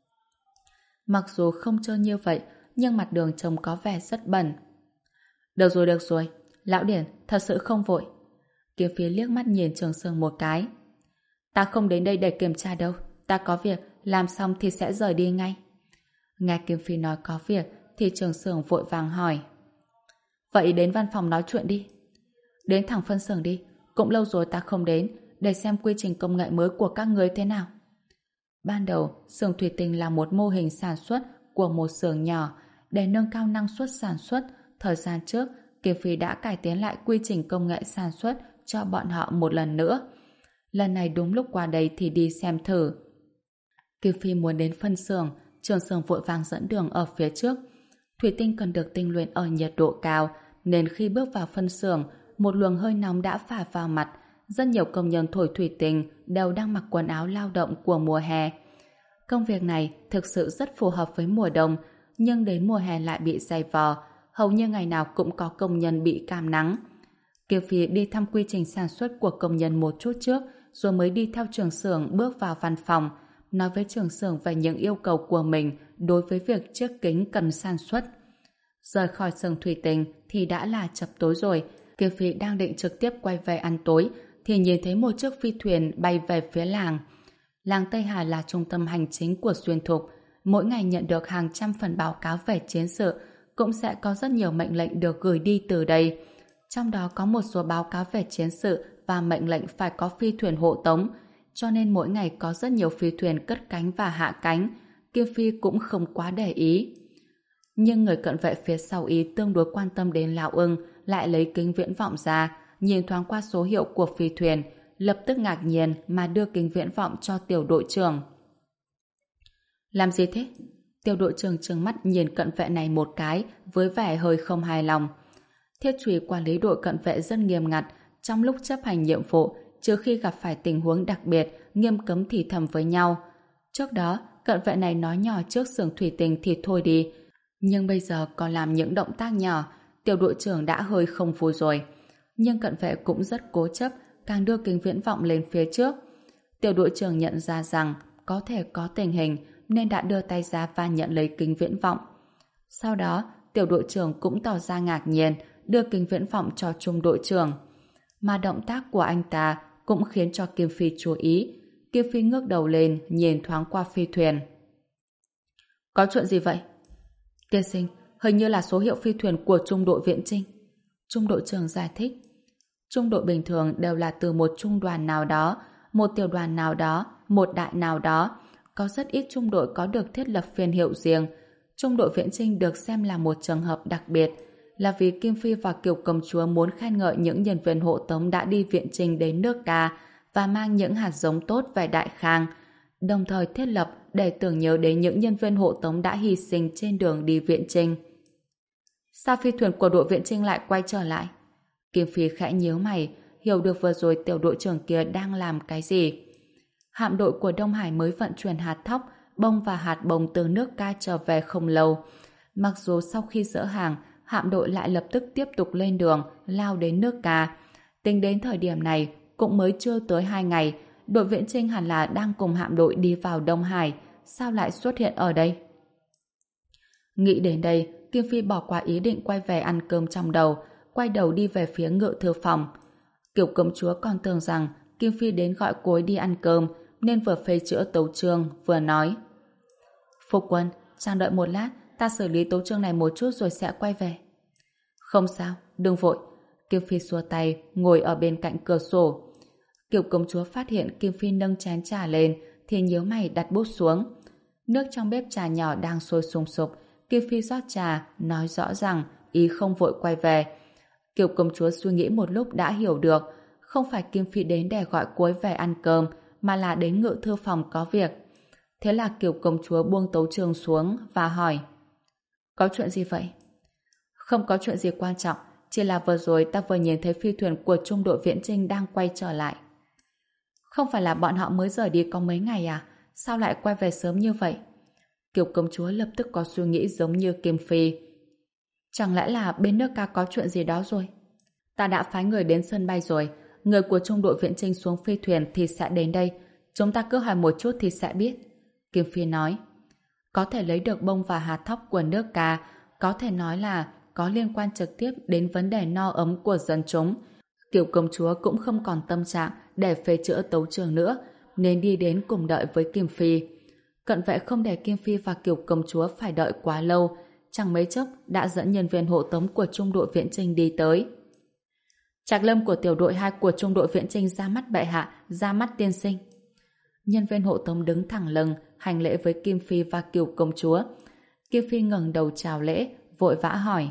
Mặc dù không trơn như vậy, nhưng mặt đường trông có vẻ rất bẩn. Được rồi, được rồi. Lão Điển, thật sự không vội. Kiếm Phi liếc mắt nhìn Trường Sương một cái. Ta không đến đây để kiểm tra đâu. Ta có việc, làm xong thì sẽ rời đi ngay. Nghe Kiếm Phi nói có việc, thì Trường Sương vội vàng hỏi. Vậy đến văn phòng nói chuyện đi. Đến thẳng phân xưởng đi. Cũng lâu rồi ta không đến, để xem quy trình công nghệ mới của các người thế nào. Ban đầu, xưởng thủy tinh là một mô hình sản xuất của một xưởng nhỏ. Để nâng cao năng suất sản xuất, thời gian trước, Kiếm Phi đã cải tiến lại quy trình công nghệ sản xuất cho bọn họ một lần nữa. Lần này đúng lúc qua đây thì đi xem thử. Kiếm Phi muốn đến phân xưởng, Trường xưởng vội vàng dẫn đường ở phía trước. Thủy tinh cần được tinh luyện ở nhiệt độ cao, nên khi bước vào phân xưởng, một luồng hơi nóng đã phả vào mặt. Rất nhiều công nhân thổi thủy tinh đều đang mặc quần áo lao động của mùa hè. Công việc này thực sự rất phù hợp với mùa đông, nhưng đến mùa hè lại bị dày vò, hầu như ngày nào cũng có công nhân bị cảm nắng. Kiều Phi đi thăm quy trình sản xuất của công nhân một chút trước, rồi mới đi theo trưởng xưởng bước vào văn phòng, nói với trưởng xưởng về những yêu cầu của mình đối với việc chiếc kính cần sản xuất. Rời khỏi xưởng thủy tinh thì đã là chập tối rồi. Kiều Phi đang định trực tiếp quay về ăn tối thì nhìn thấy một chiếc phi thuyền bay về phía làng. Làng Tây Hà là trung tâm hành chính của Xuyên Thục, mỗi ngày nhận được hàng trăm phần báo cáo về chiến sự, cũng sẽ có rất nhiều mệnh lệnh được gửi đi từ đây. Trong đó có một số báo cáo về chiến sự và mệnh lệnh phải có phi thuyền hộ tống, cho nên mỗi ngày có rất nhiều phi thuyền cất cánh và hạ cánh. Kiều Phi cũng không quá để ý. Nhưng người cận vệ phía sau ý tương đối quan tâm đến Lão Ưng, lại lấy kính viễn vọng ra, nhìn thoáng qua số hiệu của phi thuyền, lập tức ngạc nhiên mà đưa kính viễn vọng cho tiểu đội trưởng. Làm gì thế? Tiểu đội trưởng trừng mắt nhìn cận vệ này một cái với vẻ hơi không hài lòng. Thiết Trùy quản lý đội cận vệ rất nghiêm ngặt, trong lúc chấp hành nhiệm vụ, trừ khi gặp phải tình huống đặc biệt, nghiêm cấm thì thầm với nhau. Trước đó, cận vệ này nói nhỏ trước xưởng thủy tinh thì thôi đi, nhưng bây giờ còn làm những động tác nhỏ, tiểu đội trưởng đã hơi không vui rồi. Nhưng cận vệ cũng rất cố chấp, càng đưa kính viễn vọng lên phía trước. Tiểu đội trưởng nhận ra rằng có thể có tình hình, nên đã đưa tay ra và nhận lấy kính viễn vọng. Sau đó, tiểu đội trưởng cũng tỏ ra ngạc nhiên, đưa kính viễn vọng cho trung đội trưởng. Mà động tác của anh ta cũng khiến cho Kim Phi chú ý. Kim Phi ngước đầu lên, nhìn thoáng qua phi thuyền. Có chuyện gì vậy? Tiên sinh, hình như là số hiệu phi thuyền của trung đội viện Trinh. Trung đội trưởng giải thích. Trung đội bình thường đều là từ một trung đoàn nào đó, một tiểu đoàn nào đó, một đại nào đó. Có rất ít trung đội có được thiết lập phiên hiệu riêng. Trung đội viễn chinh được xem là một trường hợp đặc biệt, là vì Kim Phi và Kiều Công Chúa muốn khen ngợi những nhân viên hộ tống đã đi viện chinh đến nước ta và mang những hạt giống tốt về Đại Khang, đồng thời thiết lập để tưởng nhớ đến những nhân viên hộ tống đã hy sinh trên đường đi viện chinh. Sao phi thuyền của đội viện chinh lại quay trở lại? Kim Phi khẽ nhíu mày, hiểu được vừa rồi tiểu đội trưởng kia đang làm cái gì. Hạm đội của Đông Hải mới vận chuyển hạt thóc, bông và hạt bồng từ nước ca trở về không lâu. Mặc dù sau khi dỡ hàng, hạm đội lại lập tức tiếp tục lên đường, lao đến nước ca. Tính đến thời điểm này, cũng mới chưa tới hai ngày, đội viễn chinh hẳn là đang cùng hạm đội đi vào Đông Hải. Sao lại xuất hiện ở đây? Nghĩ đến đây, Kim Phi bỏ qua ý định quay về ăn cơm trong đầu, quay đầu đi về phía ngự thư phòng. Kiều Công Chúa còn tưởng rằng Kim Phi đến gọi cô ấy đi ăn cơm, nên vừa phê chữa tấu chương, vừa nói: Phu quân, chàng đợi một lát, ta xử lý tấu chương này một chút rồi sẽ quay về. Không sao, đừng vội. Kim Phi xua tay, ngồi ở bên cạnh cửa sổ. Kiều Công Chúa phát hiện Kim Phi nâng chén trà lên, thì nhíu mày đặt bút xuống. Nước trong bếp trà nhỏ đang sôi sùng sục. Kim Phi rót trà, nói rõ rằng ý không vội quay về. Kiều Công Chúa suy nghĩ một lúc đã hiểu được, không phải Kim Phi đến để gọi cô ấy về ăn cơm, mà là đến ngự thư phòng có việc. Thế là Kiều Công Chúa buông tấu chương xuống và hỏi: Có chuyện gì vậy? Không có chuyện gì quan trọng, chỉ là vừa rồi ta vừa nhìn thấy phi thuyền của trung đội viễn chinh đang quay trở lại. Không phải là bọn họ mới rời đi có mấy ngày à? Sao lại quay về sớm như vậy? Kiều Công Chúa lập tức có suy nghĩ giống như Kim Phi. Chẳng lẽ là bên nước ca có chuyện gì đó rồi? Ta đã phái người đến sân bay rồi, người của trung đội viễn chinh xuống phi thuyền thì sẽ đến đây. Chúng ta cứ hỏi một chút thì sẽ biết. Kim Phi nói: Có thể lấy được bông và hạt thóc của nước ca, có thể nói là có liên quan trực tiếp đến vấn đề no ấm của dân chúng. Kiều Công Chúa cũng không còn tâm trạng để phê chữa tấu chương nữa, nên đi đến cùng đợi với Kim Phi. Cận vệ không để Kim Phi và Kiều Công Chúa phải đợi quá lâu, chẳng mấy chốc đã dẫn nhân viên hộ tống của trung đội viễn chinh đi tới. Trạc Lâm của tiểu đội hai của trung đội viễn chinh ra mắt bệ hạ, ra mắt tiên sinh. Nhân viên hộ tống đứng thẳng lưng, hành lễ với Kim Phi và Kiều Công Chúa. Kim Phi ngẩng đầu chào lễ, vội vã hỏi: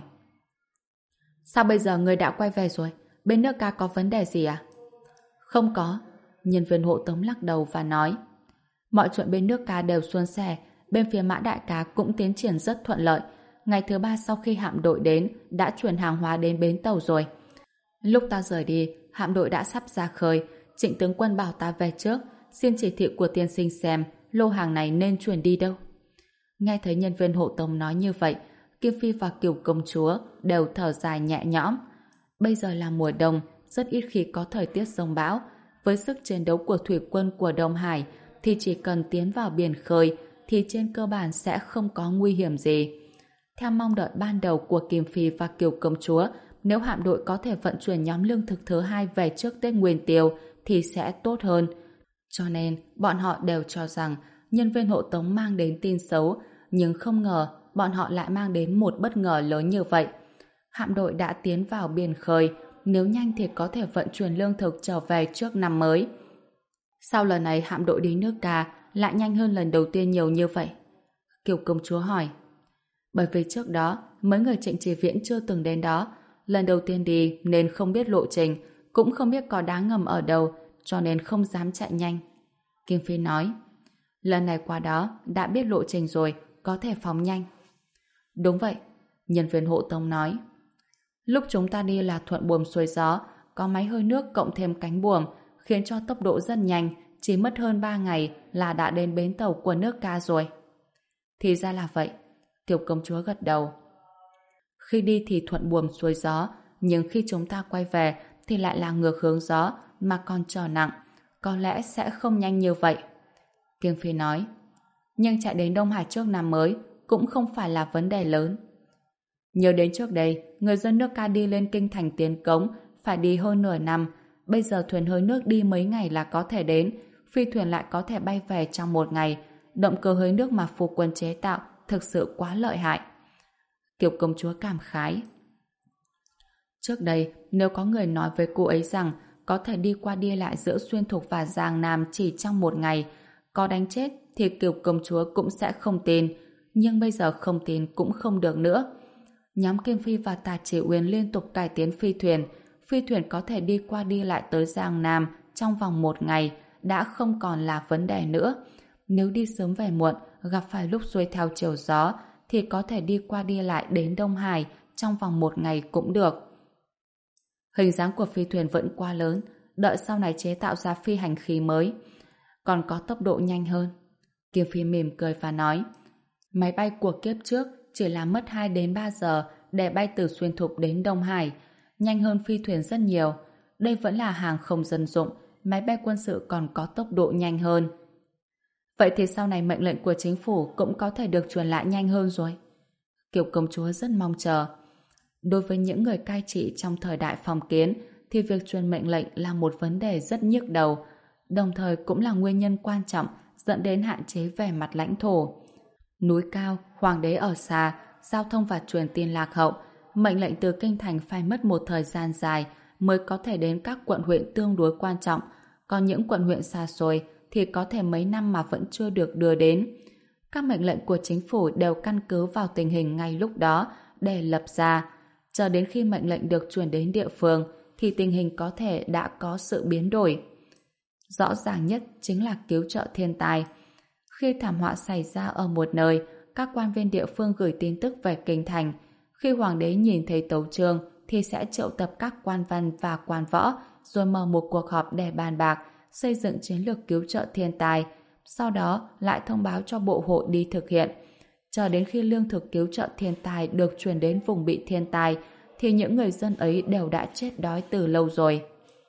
Sao bây giờ người đã quay về rồi? Bên nước ca có vấn đề gì à? Không có. Nhân viên hộ tống lắc đầu và nói: Mọi chuyện bên nước ca đều suôn sẻ, bên phía Mã Đại Ca cũng tiến triển rất thuận lợi. Ngày thứ ba sau khi hạm đội đến, đã chuyển hàng hóa đến bến tàu rồi. Lúc ta rời đi, hạm đội đã sắp ra khơi. Trịnh tướng quân bảo ta về trước, xin chỉ thị của tiên sinh xem lô hàng này nên chuyển đi đâu. Nghe thấy nhân viên hộ tống nói như vậy, Kim Phi và Kiều Công Chúa đều thở dài nhẹ nhõm. Bây giờ là mùa đông, rất ít khi có thời tiết giông bão. Với sức chiến đấu của thủy quân của Đông Hải, thì chỉ cần tiến vào biển khơi thì trên cơ bản sẽ không có nguy hiểm gì. Theo mong đợi ban đầu của Kim Phi và Kiều Công Chúa, nếu hạm đội có thể vận chuyển nhóm lương thực thứ hai về trước Tết Nguyên Tiêu thì sẽ tốt hơn. Cho nên, bọn họ đều cho rằng nhân viên hộ tống mang đến tin xấu, nhưng không ngờ bọn họ lại mang đến một bất ngờ lớn như vậy. Hạm đội đã tiến vào biển khơi, nếu nhanh thì có thể vận chuyển lương thực trở về trước năm mới. Sao lần này hạm đội đi nước ca lại nhanh hơn lần đầu tiên nhiều như vậy? Kiều Công Chúa hỏi. Bởi vì trước đó, mấy người Trịnh Chỉ Viễn chưa từng đến đó. Lần đầu tiên đi nên không biết lộ trình, cũng không biết có đá ngầm ở đâu, cho nên không dám chạy nhanh. Kim Phi nói. Lần này qua đó, đã biết lộ trình rồi, có thể phóng nhanh. Đúng vậy, nhân viên hộ tống nói. Lúc chúng ta đi là thuận buồm xuôi gió, có máy hơi nước cộng thêm cánh buồm, khiến cho tốc độ rất nhanh, chỉ mất hơn ba ngày là đã đến bến tàu của nước ca rồi. Thì ra là vậy. Kiều Công Chúa gật đầu. Khi đi thì thuận buồm xuôi gió, nhưng khi chúng ta quay về thì lại là ngược hướng gió mà còn trở nặng, có lẽ sẽ không nhanh như vậy. Kim Phi nói. Nhưng chạy đến Đông Hải trước năm mới cũng không phải là vấn đề lớn. Nhớ đến trước đây, người dân nước ca đi lên kinh thành Tiến Cống phải đi hơn nửa năm. Bây giờ thuyền hơi nước đi mấy ngày là có thể đến, phi thuyền lại có thể bay về trong một ngày. Động cơ hơi nước mà phu quân chế tạo thực sự quá lợi hại. Kiều Công Chúa cảm khái. Trước đây, nếu có người nói với cô ấy rằng có thể đi qua đi lại giữa Xuyên Thục và Giang Nam chỉ trong một ngày, có đánh chết thì Kiều công chúa cũng sẽ không tin, nhưng bây giờ không tin cũng không được nữa. Nhóm Kim Phi và Tà Chỉ Uyên liên tục cải tiến phi thuyền, phi thuyền có thể đi qua đi lại tới Giang Nam trong vòng một ngày đã không còn là vấn đề nữa. Nếu đi sớm về muộn, gặp phải lúc xuôi theo chiều gió, thì có thể đi qua đi lại đến Đông Hải trong vòng một ngày cũng được. Hình dáng của phi thuyền vẫn quá lớn, đợi sau này chế tạo ra phi hành khí mới, còn có tốc độ nhanh hơn. Kim Phi mỉm cười và nói, máy bay của kiếp trước chỉ là mất hai đến ba giờ để bay từ Xuyên Thục đến Đông Hải, nhanh hơn phi thuyền rất nhiều. Đây vẫn là hàng không dân dụng, máy bay quân sự còn có tốc độ nhanh hơn. Vậy thì sau này mệnh lệnh của chính phủ cũng có thể được truyền lại nhanh hơn rồi. Kiều công chúa rất mong chờ. Đối với những người cai trị trong thời đại phong kiến thì việc truyền mệnh lệnh là một vấn đề rất nhức đầu, đồng thời cũng là nguyên nhân quan trọng dẫn đến hạn chế về mặt lãnh thổ. Núi cao, hoàng đế ở xa, giao thông và truyền tin lạc hậu, mệnh lệnh từ kinh thành phải mất một thời gian dài mới có thể đến các quận huyện tương đối quan trọng, còn những quận huyện xa xôi thì có thể mấy năm mà vẫn chưa được đưa đến. Các mệnh lệnh của chính phủ đều căn cứ vào tình hình ngay lúc đó để lập ra. Chờ đến khi mệnh lệnh được truyền đến địa phương thì tình hình có thể đã có sự biến đổi. Rõ ràng nhất chính là cứu trợ thiên tai. Khi thảm họa xảy ra ở một nơi, các quan viên địa phương gửi tin tức về kinh thành. Khi hoàng đế nhìn thấy tấu chương thì sẽ triệu tập các quan văn và quan võ rồi mở một cuộc họp để bàn bạc xây dựng chiến lược cứu trợ thiên tai, sau đó lại thông báo cho bộ hộ đi thực hiện. Chờ đến khi lương thực cứu trợ thiên tai được chuyển đến vùng bị thiên tai thì những người dân ấy đều đã chết đói từ lâu rồi.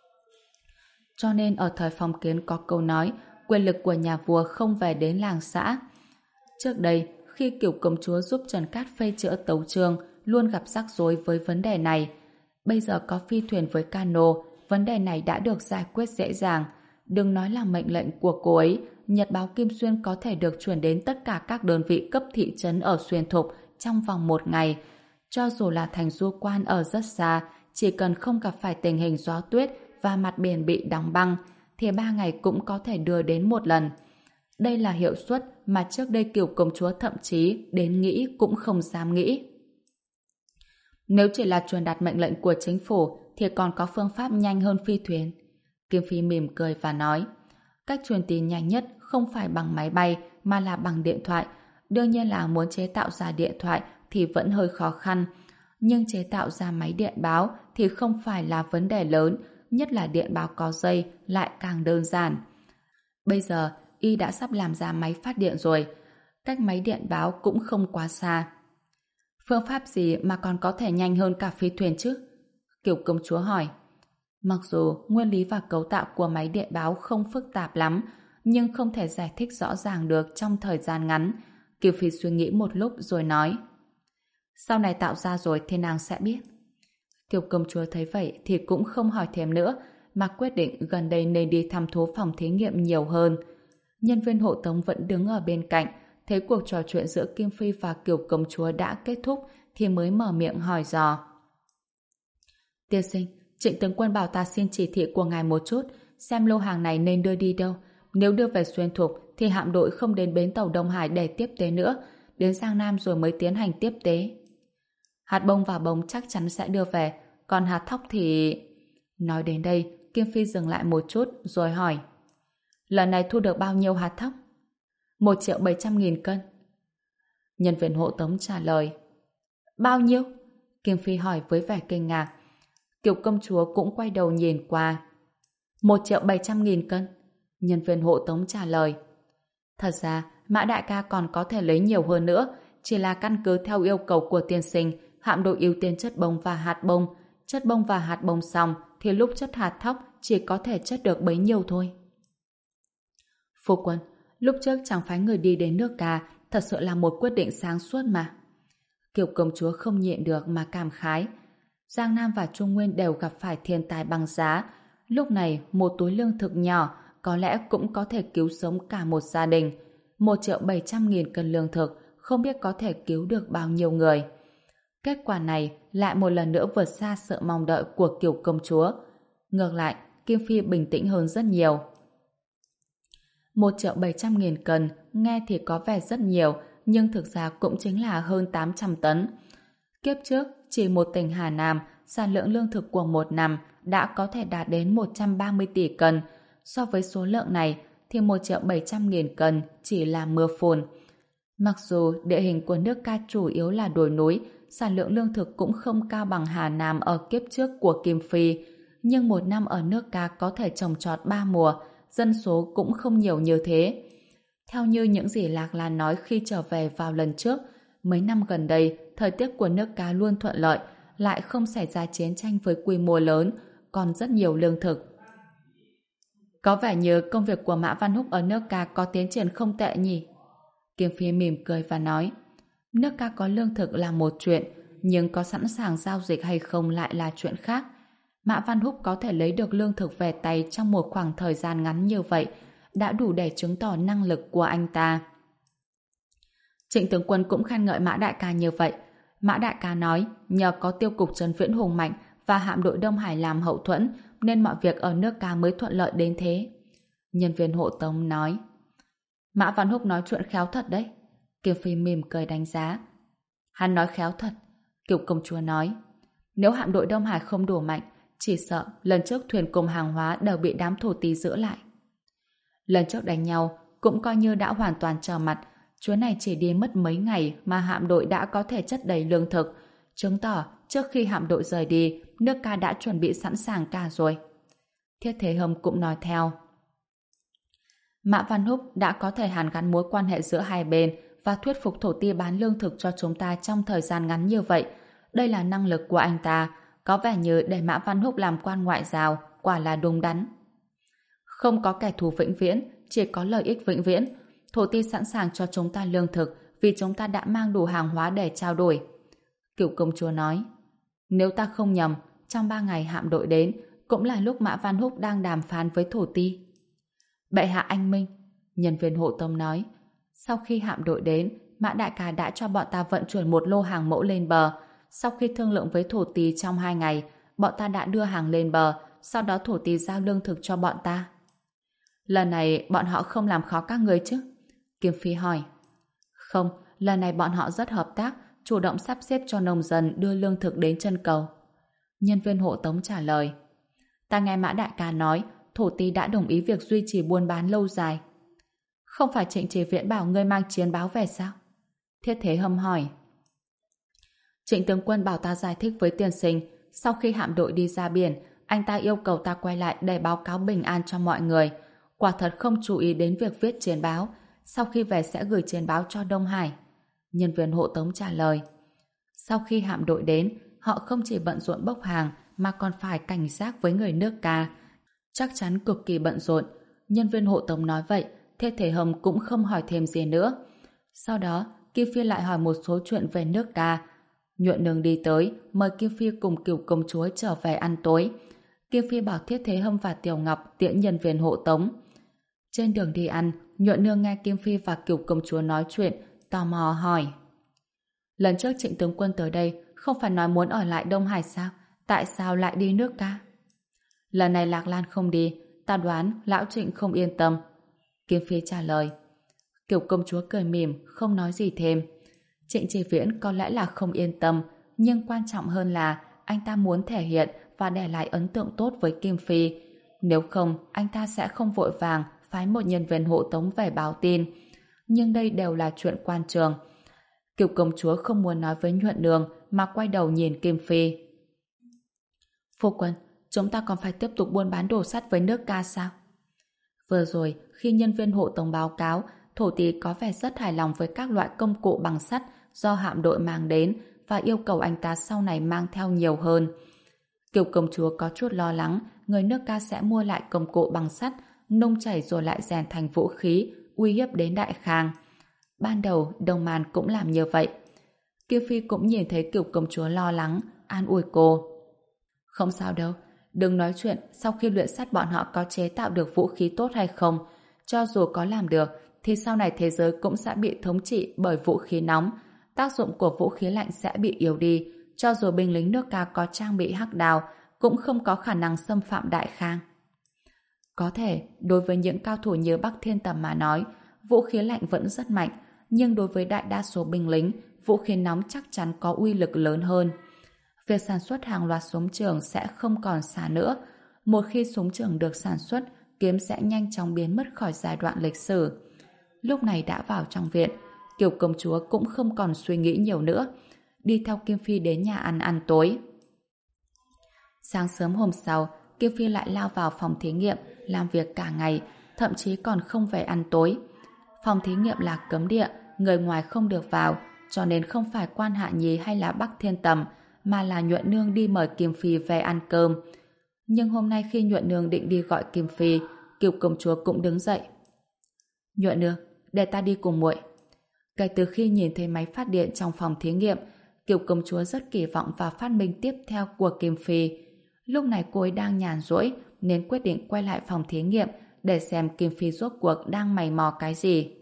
Cho nên ở thời phong kiến có câu nói quyền lực của nhà vua không về đến làng xã. Trước đây, khi Kiều công chúa giúp Trần Cát phê chữa tấu chương luôn gặp rắc rối với vấn đề này. Bây giờ có phi thuyền với cano, vấn đề này đã được giải quyết dễ dàng. Đừng nói là mệnh lệnh của cô ấy, Nhật báo Kim Xuyên có thể được chuyển đến tất cả các đơn vị cấp thị trấn ở Xuyên Thục trong vòng một ngày. Cho dù là thành du quan ở rất xa, chỉ cần không gặp phải tình hình gió tuyết và mặt biển bị đóng băng, thì ba ngày cũng có thể đưa đến một lần. Đây là hiệu suất mà trước đây Kiều công chúa thậm chí đến nghĩ cũng không dám nghĩ. Nếu chỉ là truyền đạt mệnh lệnh của chính phủ thì còn có phương pháp nhanh hơn phi thuyền. Kim Phi mỉm cười và nói, cách truyền tin nhanh nhất không phải bằng máy bay mà là bằng điện thoại. Đương nhiên là muốn chế tạo ra điện thoại thì vẫn hơi khó khăn, nhưng chế tạo ra máy điện báo thì không phải là vấn đề lớn, nhất là điện báo có dây lại càng đơn giản. Bây giờ y đã sắp làm ra máy phát điện rồi, cách máy điện báo cũng không quá xa. Phương pháp gì mà còn có thể nhanh hơn cả phi thuyền chứ? Kiều công chúa hỏi. Mặc dù nguyên lý và cấu tạo của máy điện báo không phức tạp lắm, nhưng không thể giải thích rõ ràng được trong thời gian ngắn. Kiều Phi suy nghĩ một lúc rồi nói, sau này tạo ra rồi thì nàng sẽ biết. Kiều công chúa thấy vậy thì cũng không hỏi thêm nữa, mà quyết định gần đây nên đi thăm thú phòng thí nghiệm nhiều hơn. Nhân viên hộ tống vẫn đứng ở bên cạnh, thấy cuộc trò chuyện giữa Kim Phi và Kiều công chúa đã kết thúc thì mới mở miệng hỏi dò. Tiên sinh, Trịnh tướng quân bảo ta xin chỉ thị của ngài một chút, xem lô hàng này nên đưa đi đâu. Nếu đưa về Xuyên Thục thì hạm đội không đến bến tàu Đông Hải để tiếp tế nữa, đến Giang Nam rồi mới tiến hành tiếp tế. Hạt bông và bông chắc chắn sẽ đưa về, còn hạt thóc thì... Nói đến đây, Kim Phi dừng lại một chút rồi hỏi, lần này thu được bao nhiêu hạt thóc? Một triệu bảy trăm nghìn cân. Nhân viên hộ tống trả lời. Bao nhiêu? Kim Phi hỏi với vẻ kinh ngạc. Kiều công chúa cũng quay đầu nhìn qua. Một triệu bảy trăm nghìn cân. Nhân viên hộ tống trả lời. Thật ra, Mã đại ca còn có thể lấy nhiều hơn nữa, chỉ là căn cứ theo yêu cầu của tiên sinh, hạm đội ưu tiên chất bông và hạt bông. Chất bông và hạt bông xong thì lúc chất hạt thóc chỉ có thể chất được bấy nhiêu thôi. Phu quân, lúc trước chẳng phải người đi đến nước Ca, thật sự là một quyết định sáng suốt mà. Kiều công chúa không nhịn được mà cảm khái. Giang Nam và Trung Nguyên đều gặp phải thiên tai băng giá. Lúc này, một túi lương thực nhỏ có lẽ cũng có thể cứu sống cả một gia đình. Một triệu bảy trăm nghìn cân lương thực không biết có thể cứu được bao nhiêu người. Kết quả này lại một lần nữa vượt xa sự mong đợi của Kiều công chúa. Ngược lại, Kim Phi bình tĩnh hơn rất nhiều. Một triệu bảy trăm nghìn cân nghe thì có vẻ rất nhiều, nhưng thực ra cũng chính là hơn tám trăm tấn. Kiếp trước, chỉ một tỉnh Hà Nam, sản lượng lương thực của một năm đã có thể đạt đến một trăm ba mươi tỷ cân. So với số lượng này, thì một triệu bảy trăm nghìn cân chỉ là mưa phùn. Mặc dù địa hình của nước Ca chủ yếu là đồi núi, sản lượng lương thực cũng không cao bằng Hà Nam ở kiếp trước của Kim Phi, nhưng một năm ở nước Ca có thể trồng trọt ba mùa, dân số cũng không nhiều như thế. Theo như những gì Lạc Lan nói khi trở về vào lần trước, mấy năm gần đây, thời tiết của nước Ca luôn thuận lợi, lại không xảy ra chiến tranh với quy mô lớn, còn rất nhiều lương thực. Có vẻ như công việc của Mã Văn Húc ở nước Ca có tiến triển không tệ nhỉ? Kim Phi mỉm cười và nói, nước Ca có lương thực là một chuyện, nhưng có sẵn sàng giao dịch hay không lại là chuyện khác. Mã Văn Húc có thể lấy được lương thực về tay trong một khoảng thời gian ngắn như vậy, đã đủ để chứng tỏ năng lực của anh ta. Trịnh tướng quân cũng khen ngợi Mã Đại ca như vậy. Mã Đại ca nói, nhờ có tiêu cục Trần Viễn hùng mạnh và hạm đội Đông Hải làm hậu thuẫn, nên mọi việc ở nước Ca mới thuận lợi đến thế. Nhân viên hộ tống nói, Mã Văn Húc nói chuyện khéo thật đấy. Kiều Phi mỉm cười đánh giá. Hắn nói khéo thật. Kiều công chúa nói, nếu hạm đội Đông Hải không đủ mạnh, chỉ sợ lần trước thuyền cùng hàng hóa đều bị đám thổ tí giữ lại. Lần trước đánh nhau cũng coi như đã hoàn toàn trở mặt. Chuyến này chỉ đi mất mấy ngày mà hạm đội đã có thể chất đầy lương thực, chứng tỏ trước khi hạm đội rời đi, nước Ca đã chuẩn bị sẵn sàng cả rồi. Thiết Thế Hâm cũng nói theo. Mã Văn Húc đã có thể hàn gắn mối quan hệ giữa hai bên và thuyết phục thổ ti bán lương thực cho chúng ta trong thời gian ngắn như vậy. Đây là năng lực của anh ta, có vẻ như để Mã Văn Húc làm quan ngoại giao, quả là đúng đắn. Không có kẻ thù vĩnh viễn, chỉ có lợi ích vĩnh viễn. Thổ ti sẵn sàng cho chúng ta lương thực vì chúng ta đã mang đủ hàng hóa để trao đổi. Cửu công chúa nói, nếu ta không nhầm, trong ba ngày hạm đội đến, cũng là lúc Mã Văn Húc đang đàm phán với thổ ti. Bệ hạ anh minh, nhân viên hộ tống nói, sau khi hạm đội đến, Mã Đại ca đã cho bọn ta vận chuyển một lô hàng mẫu lên bờ. Sau khi thương lượng với thổ ti trong hai ngày, bọn ta đã đưa hàng lên bờ, sau đó thổ ti giao lương thực cho bọn ta. Lần này bọn họ không làm khó các người chứ? Kim Phi hỏi. Không, lần này bọn họ rất hợp tác, chủ động sắp xếp cho nông dân đưa lương thực đến chân cầu. Nhân viên hộ tống trả lời. Ta nghe Mã Đại ca nói, thổ ti đã đồng ý việc duy trì buôn bán lâu dài. Không phải Trịnh Chế Viễn bảo ngươi mang chiến báo về sao? Thiết Thế Hâm hỏi. Trịnh tướng quân bảo ta giải thích với tiên sinh, sau khi hạm đội đi ra biển, anh ta yêu cầu ta quay lại để báo cáo bình an cho mọi người. Quả thật không chú ý đến việc viết chiến báo, sau khi về sẽ gửi chiến báo cho Đông Hải. Nhân viên hộ tống trả lời. Sau khi hạm đội đến, họ không chỉ bận rộn bốc hàng mà còn phải cảnh giác với người nước Ca. Chắc chắn cực kỳ bận rộn. Nhân viên hộ tống nói vậy, Thiết Thể Hồng cũng không hỏi thêm gì nữa. Sau đó, Kim Phi lại hỏi một số chuyện về nước Ca. Nhuận Nương đi tới, mời Kim Phi cùng Cửu công chúa trở về ăn tối. Kim Phi bảo Thiết Thế Hâm và Tiểu Ngọc tiễn nhân viên hộ tống. Trên đường đi ăn, Nhuận Nương nghe Kim Phi và Cửu công chúa nói chuyện, tò mò hỏi. Lần trước Trịnh tướng quân tới đây, không phải nói muốn ở lại Đông Hải sao? Tại sao lại đi nước Ca? Lần này Lạc Lan không đi, ta đoán lão Trịnh không yên tâm. Kim Phi trả lời. Cửu công chúa cười mỉm, không nói gì thêm. Trịnh Chế Viễn có lẽ là không yên tâm, nhưng quan trọng hơn là anh ta muốn thể hiện và để lại ấn tượng tốt với Kim Phi. Nếu không, anh ta sẽ không vội vàng phái một nhân viên hộ tống về báo tin. Nhưng đây đều là chuyện quan trường. Cửu công chúa không muốn nói với Nhuận Nương mà quay đầu nhìn Kim Phi. Phu quân, chúng ta còn phải tiếp tục buôn bán đồ sắt với nước Ca sao? Vừa rồi, khi nhân viên hộ tống báo cáo, thổ tí có vẻ rất hài lòng với các loại công cụ bằng sắt do hạm đội mang đến và yêu cầu anh ta sau này mang theo nhiều hơn. Kiều công chúa có chút lo lắng người nước Ca sẽ mua lại công cụ bằng sắt, nung chảy rồi lại rèn thành vũ khí, uy hiếp đến Đại Khang. Ban đầu, Đông Man cũng làm như vậy. Kiều Phi cũng nhìn thấy Kiều công chúa lo lắng, an ủi cô. Không sao đâu, đừng nói chuyện sau khi luyện sắt bọn họ có chế tạo được vũ khí tốt hay không. Cho dù có làm được, thì sau này thế giới cũng sẽ bị thống trị bởi vũ khí nóng. tác dụng của vũ khí lạnh sẽ bị yếu đi. Cho dù binh lính nước Ca có trang bị hắc đao, cũng không có khả năng xâm phạm Đại Khang. Có thể, đối với những cao thủ như Bắc Thiên Tầm mà nói, vũ khí lạnh vẫn rất mạnh, nhưng đối với đại đa số binh lính, vũ khí nóng chắc chắn có uy lực lớn hơn. Việc sản xuất hàng loạt súng trường sẽ không còn xa nữa. Một khi súng trường được sản xuất, kiếm sẽ nhanh chóng biến mất khỏi giai đoạn lịch sử. Lúc này đã vào trong viện, Kiều công chúa cũng không còn suy nghĩ nhiều nữa, đi theo Kim Phi đến nhà ăn ăn tối. Sáng sớm hôm sau, Kim Phi lại lao vào phòng thí nghiệm, làm việc cả ngày, thậm chí còn không về ăn tối. Phòng thí nghiệm là cấm địa, người ngoài không được vào, cho nên không phải Quan Hạ Nhi hay là Bắc Thiên Tầm, mà là Nhuận Nương đi mời Kim Phi về ăn cơm. Nhưng hôm nay khi Nhuận Nương định đi gọi Kim Phi, Kiều công chúa cũng đứng dậy. Nhuận Nương, để ta đi cùng muội. Kể từ khi nhìn thấy máy phát điện trong phòng thí nghiệm, Kiều công chúa rất kỳ vọng vào phát minh tiếp theo của Kim Phi. Lúc này cô ấy đang nhàn rỗi nên quyết định quay lại phòng thí nghiệm để xem Kim Phi rốt cuộc đang mày mò cái gì.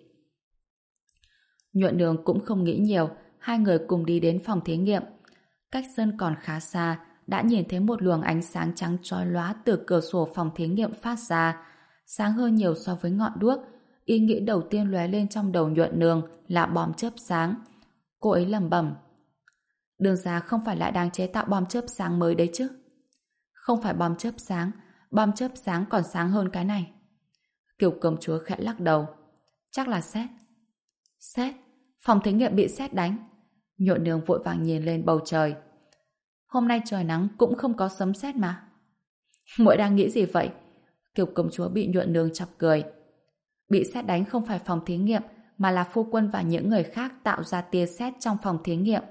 Nhuận Nương cũng không nghĩ nhiều, hai người cùng đi đến phòng thí nghiệm. Cách sân còn khá xa, đã nhìn thấy một luồng ánh sáng trắng chói lóa từ cửa sổ phòng thí nghiệm phát ra, sáng hơn nhiều so với ngọn đuốc. Ý nghĩ đầu tiên lóe lên trong đầu Nhuận Nương là bom chớp sáng. Cô ấy lẩm bẩm: Đường ra không phải lại đang chế tạo bom chớp sáng mới đấy chứ? Không phải bom chớp sáng, bom chớp sáng còn sáng hơn cái này. Kiều công chúa khẽ lắc đầu. Chắc là sét. Sét? Phòng thí nghiệm bị sét đánh? Nhuận Nương vội vàng nhìn lên bầu trời. Hôm nay trời nắng cũng không có sấm sét mà. Muội đang nghĩ gì vậy? Kiều công chúa bị Nhuận Nương chọc cười. Bị sét đánh không phải phòng thí nghiệm, mà là phu quân và những người khác tạo ra tia sét trong phòng thí nghiệm.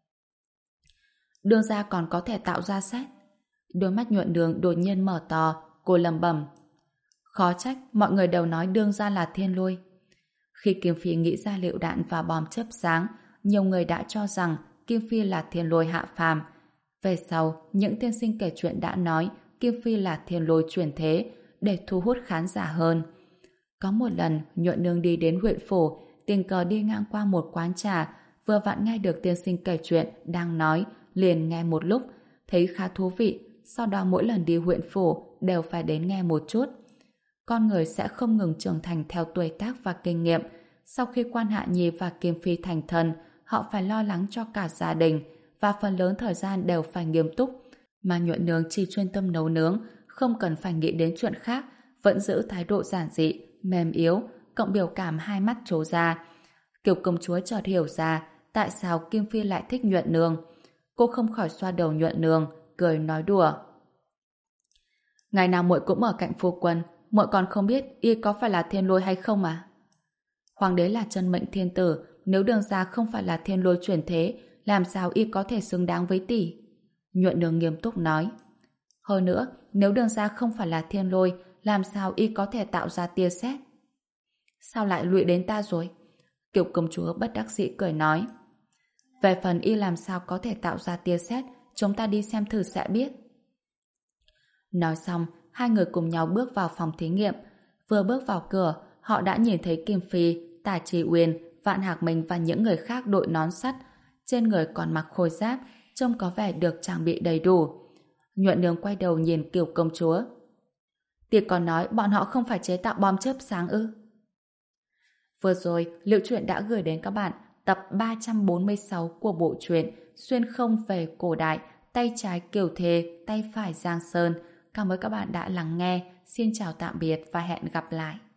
Đương gia còn có thể tạo ra sét? Đôi mắt Nhuận Nương đột nhiên mở to, cô lẩm bẩm. Khó trách mọi người đều nói đương gia là thiên lôi. Khi Kim Phi nghĩ ra liệu đạn và bom chớp sáng, nhiều người đã cho rằng Kim Phi là thiên lôi hạ phàm. Về sau, những tiên sinh kể chuyện đã nói Kim Phi là thiên lôi chuyển thế để thu hút khán giả hơn. Có một lần, Nhuận Nương đi đến huyện phủ, tình cờ đi ngang qua một quán trà, vừa vặn nghe được tiên sinh kể chuyện đang nói, liền nghe một lúc, thấy khá thú vị, sau đó mỗi lần đi huyện phủ đều phải đến nghe một chút. Con người sẽ không ngừng trưởng thành theo tuổi tác và kinh nghiệm. Sau khi Quan Hạ Nhi và Kim Phi thành thân, họ phải lo lắng cho cả gia đình và phần lớn thời gian đều phải nghiêm túc. Mà Nhuận Nương chỉ chuyên tâm nấu nướng, không cần phải nghĩ đến chuyện khác, vẫn giữ thái độ giản dị, mềm yếu, cộng biểu cảm hai mắt trố ra. Kiều công chúa chợt hiểu ra tại sao Kim Phi lại thích Nhuận Nương. Cô không khỏi xoa đầu Nhuận Nương, cười nói đùa. Ngày nào muội cũng ở cạnh phu quân, muội còn không biết y có phải là thiên lôi hay không à? Hoàng đế là chân mệnh thiên tử, nếu đường gia không phải là thiên lôi chuyển thế, làm sao y có thể xứng đáng với tỷ? Nhuận Nương nghiêm túc nói. Hơn nữa, nếu đường gia không phải là thiên lôi, làm sao y có thể tạo ra tia sét? Sao lại lụy đến ta rồi? Kiều công chúa bất đắc dĩ cười nói. Về phần y làm sao có thể tạo ra tia sét, chúng ta đi xem thử sẽ biết. Nói xong, hai người cùng nhau bước vào phòng thí nghiệm. Vừa bước vào cửa, họ đã nhìn thấy Kim Phi, Tả Trì Uyên, Vạn Hạc Minh và những người khác đội nón sắt. Trên người còn mặc khôi giáp, trông có vẻ được trang bị đầy đủ. Nhuận Nương quay đầu nhìn Kiều công chúa. Tiệc còn nói bọn họ không phải chế tạo bom chớp sáng ư? Vừa rồi, Liệu Truyện đã gửi đến các bạn tập ba trăm bốn mươi sáu của bộ truyện Xuyên không về cổ đại, tay trái Kiều Thề, tay phải Giang Sơn. Cảm ơn các bạn đã lắng nghe. Xin chào tạm biệt và hẹn gặp lại.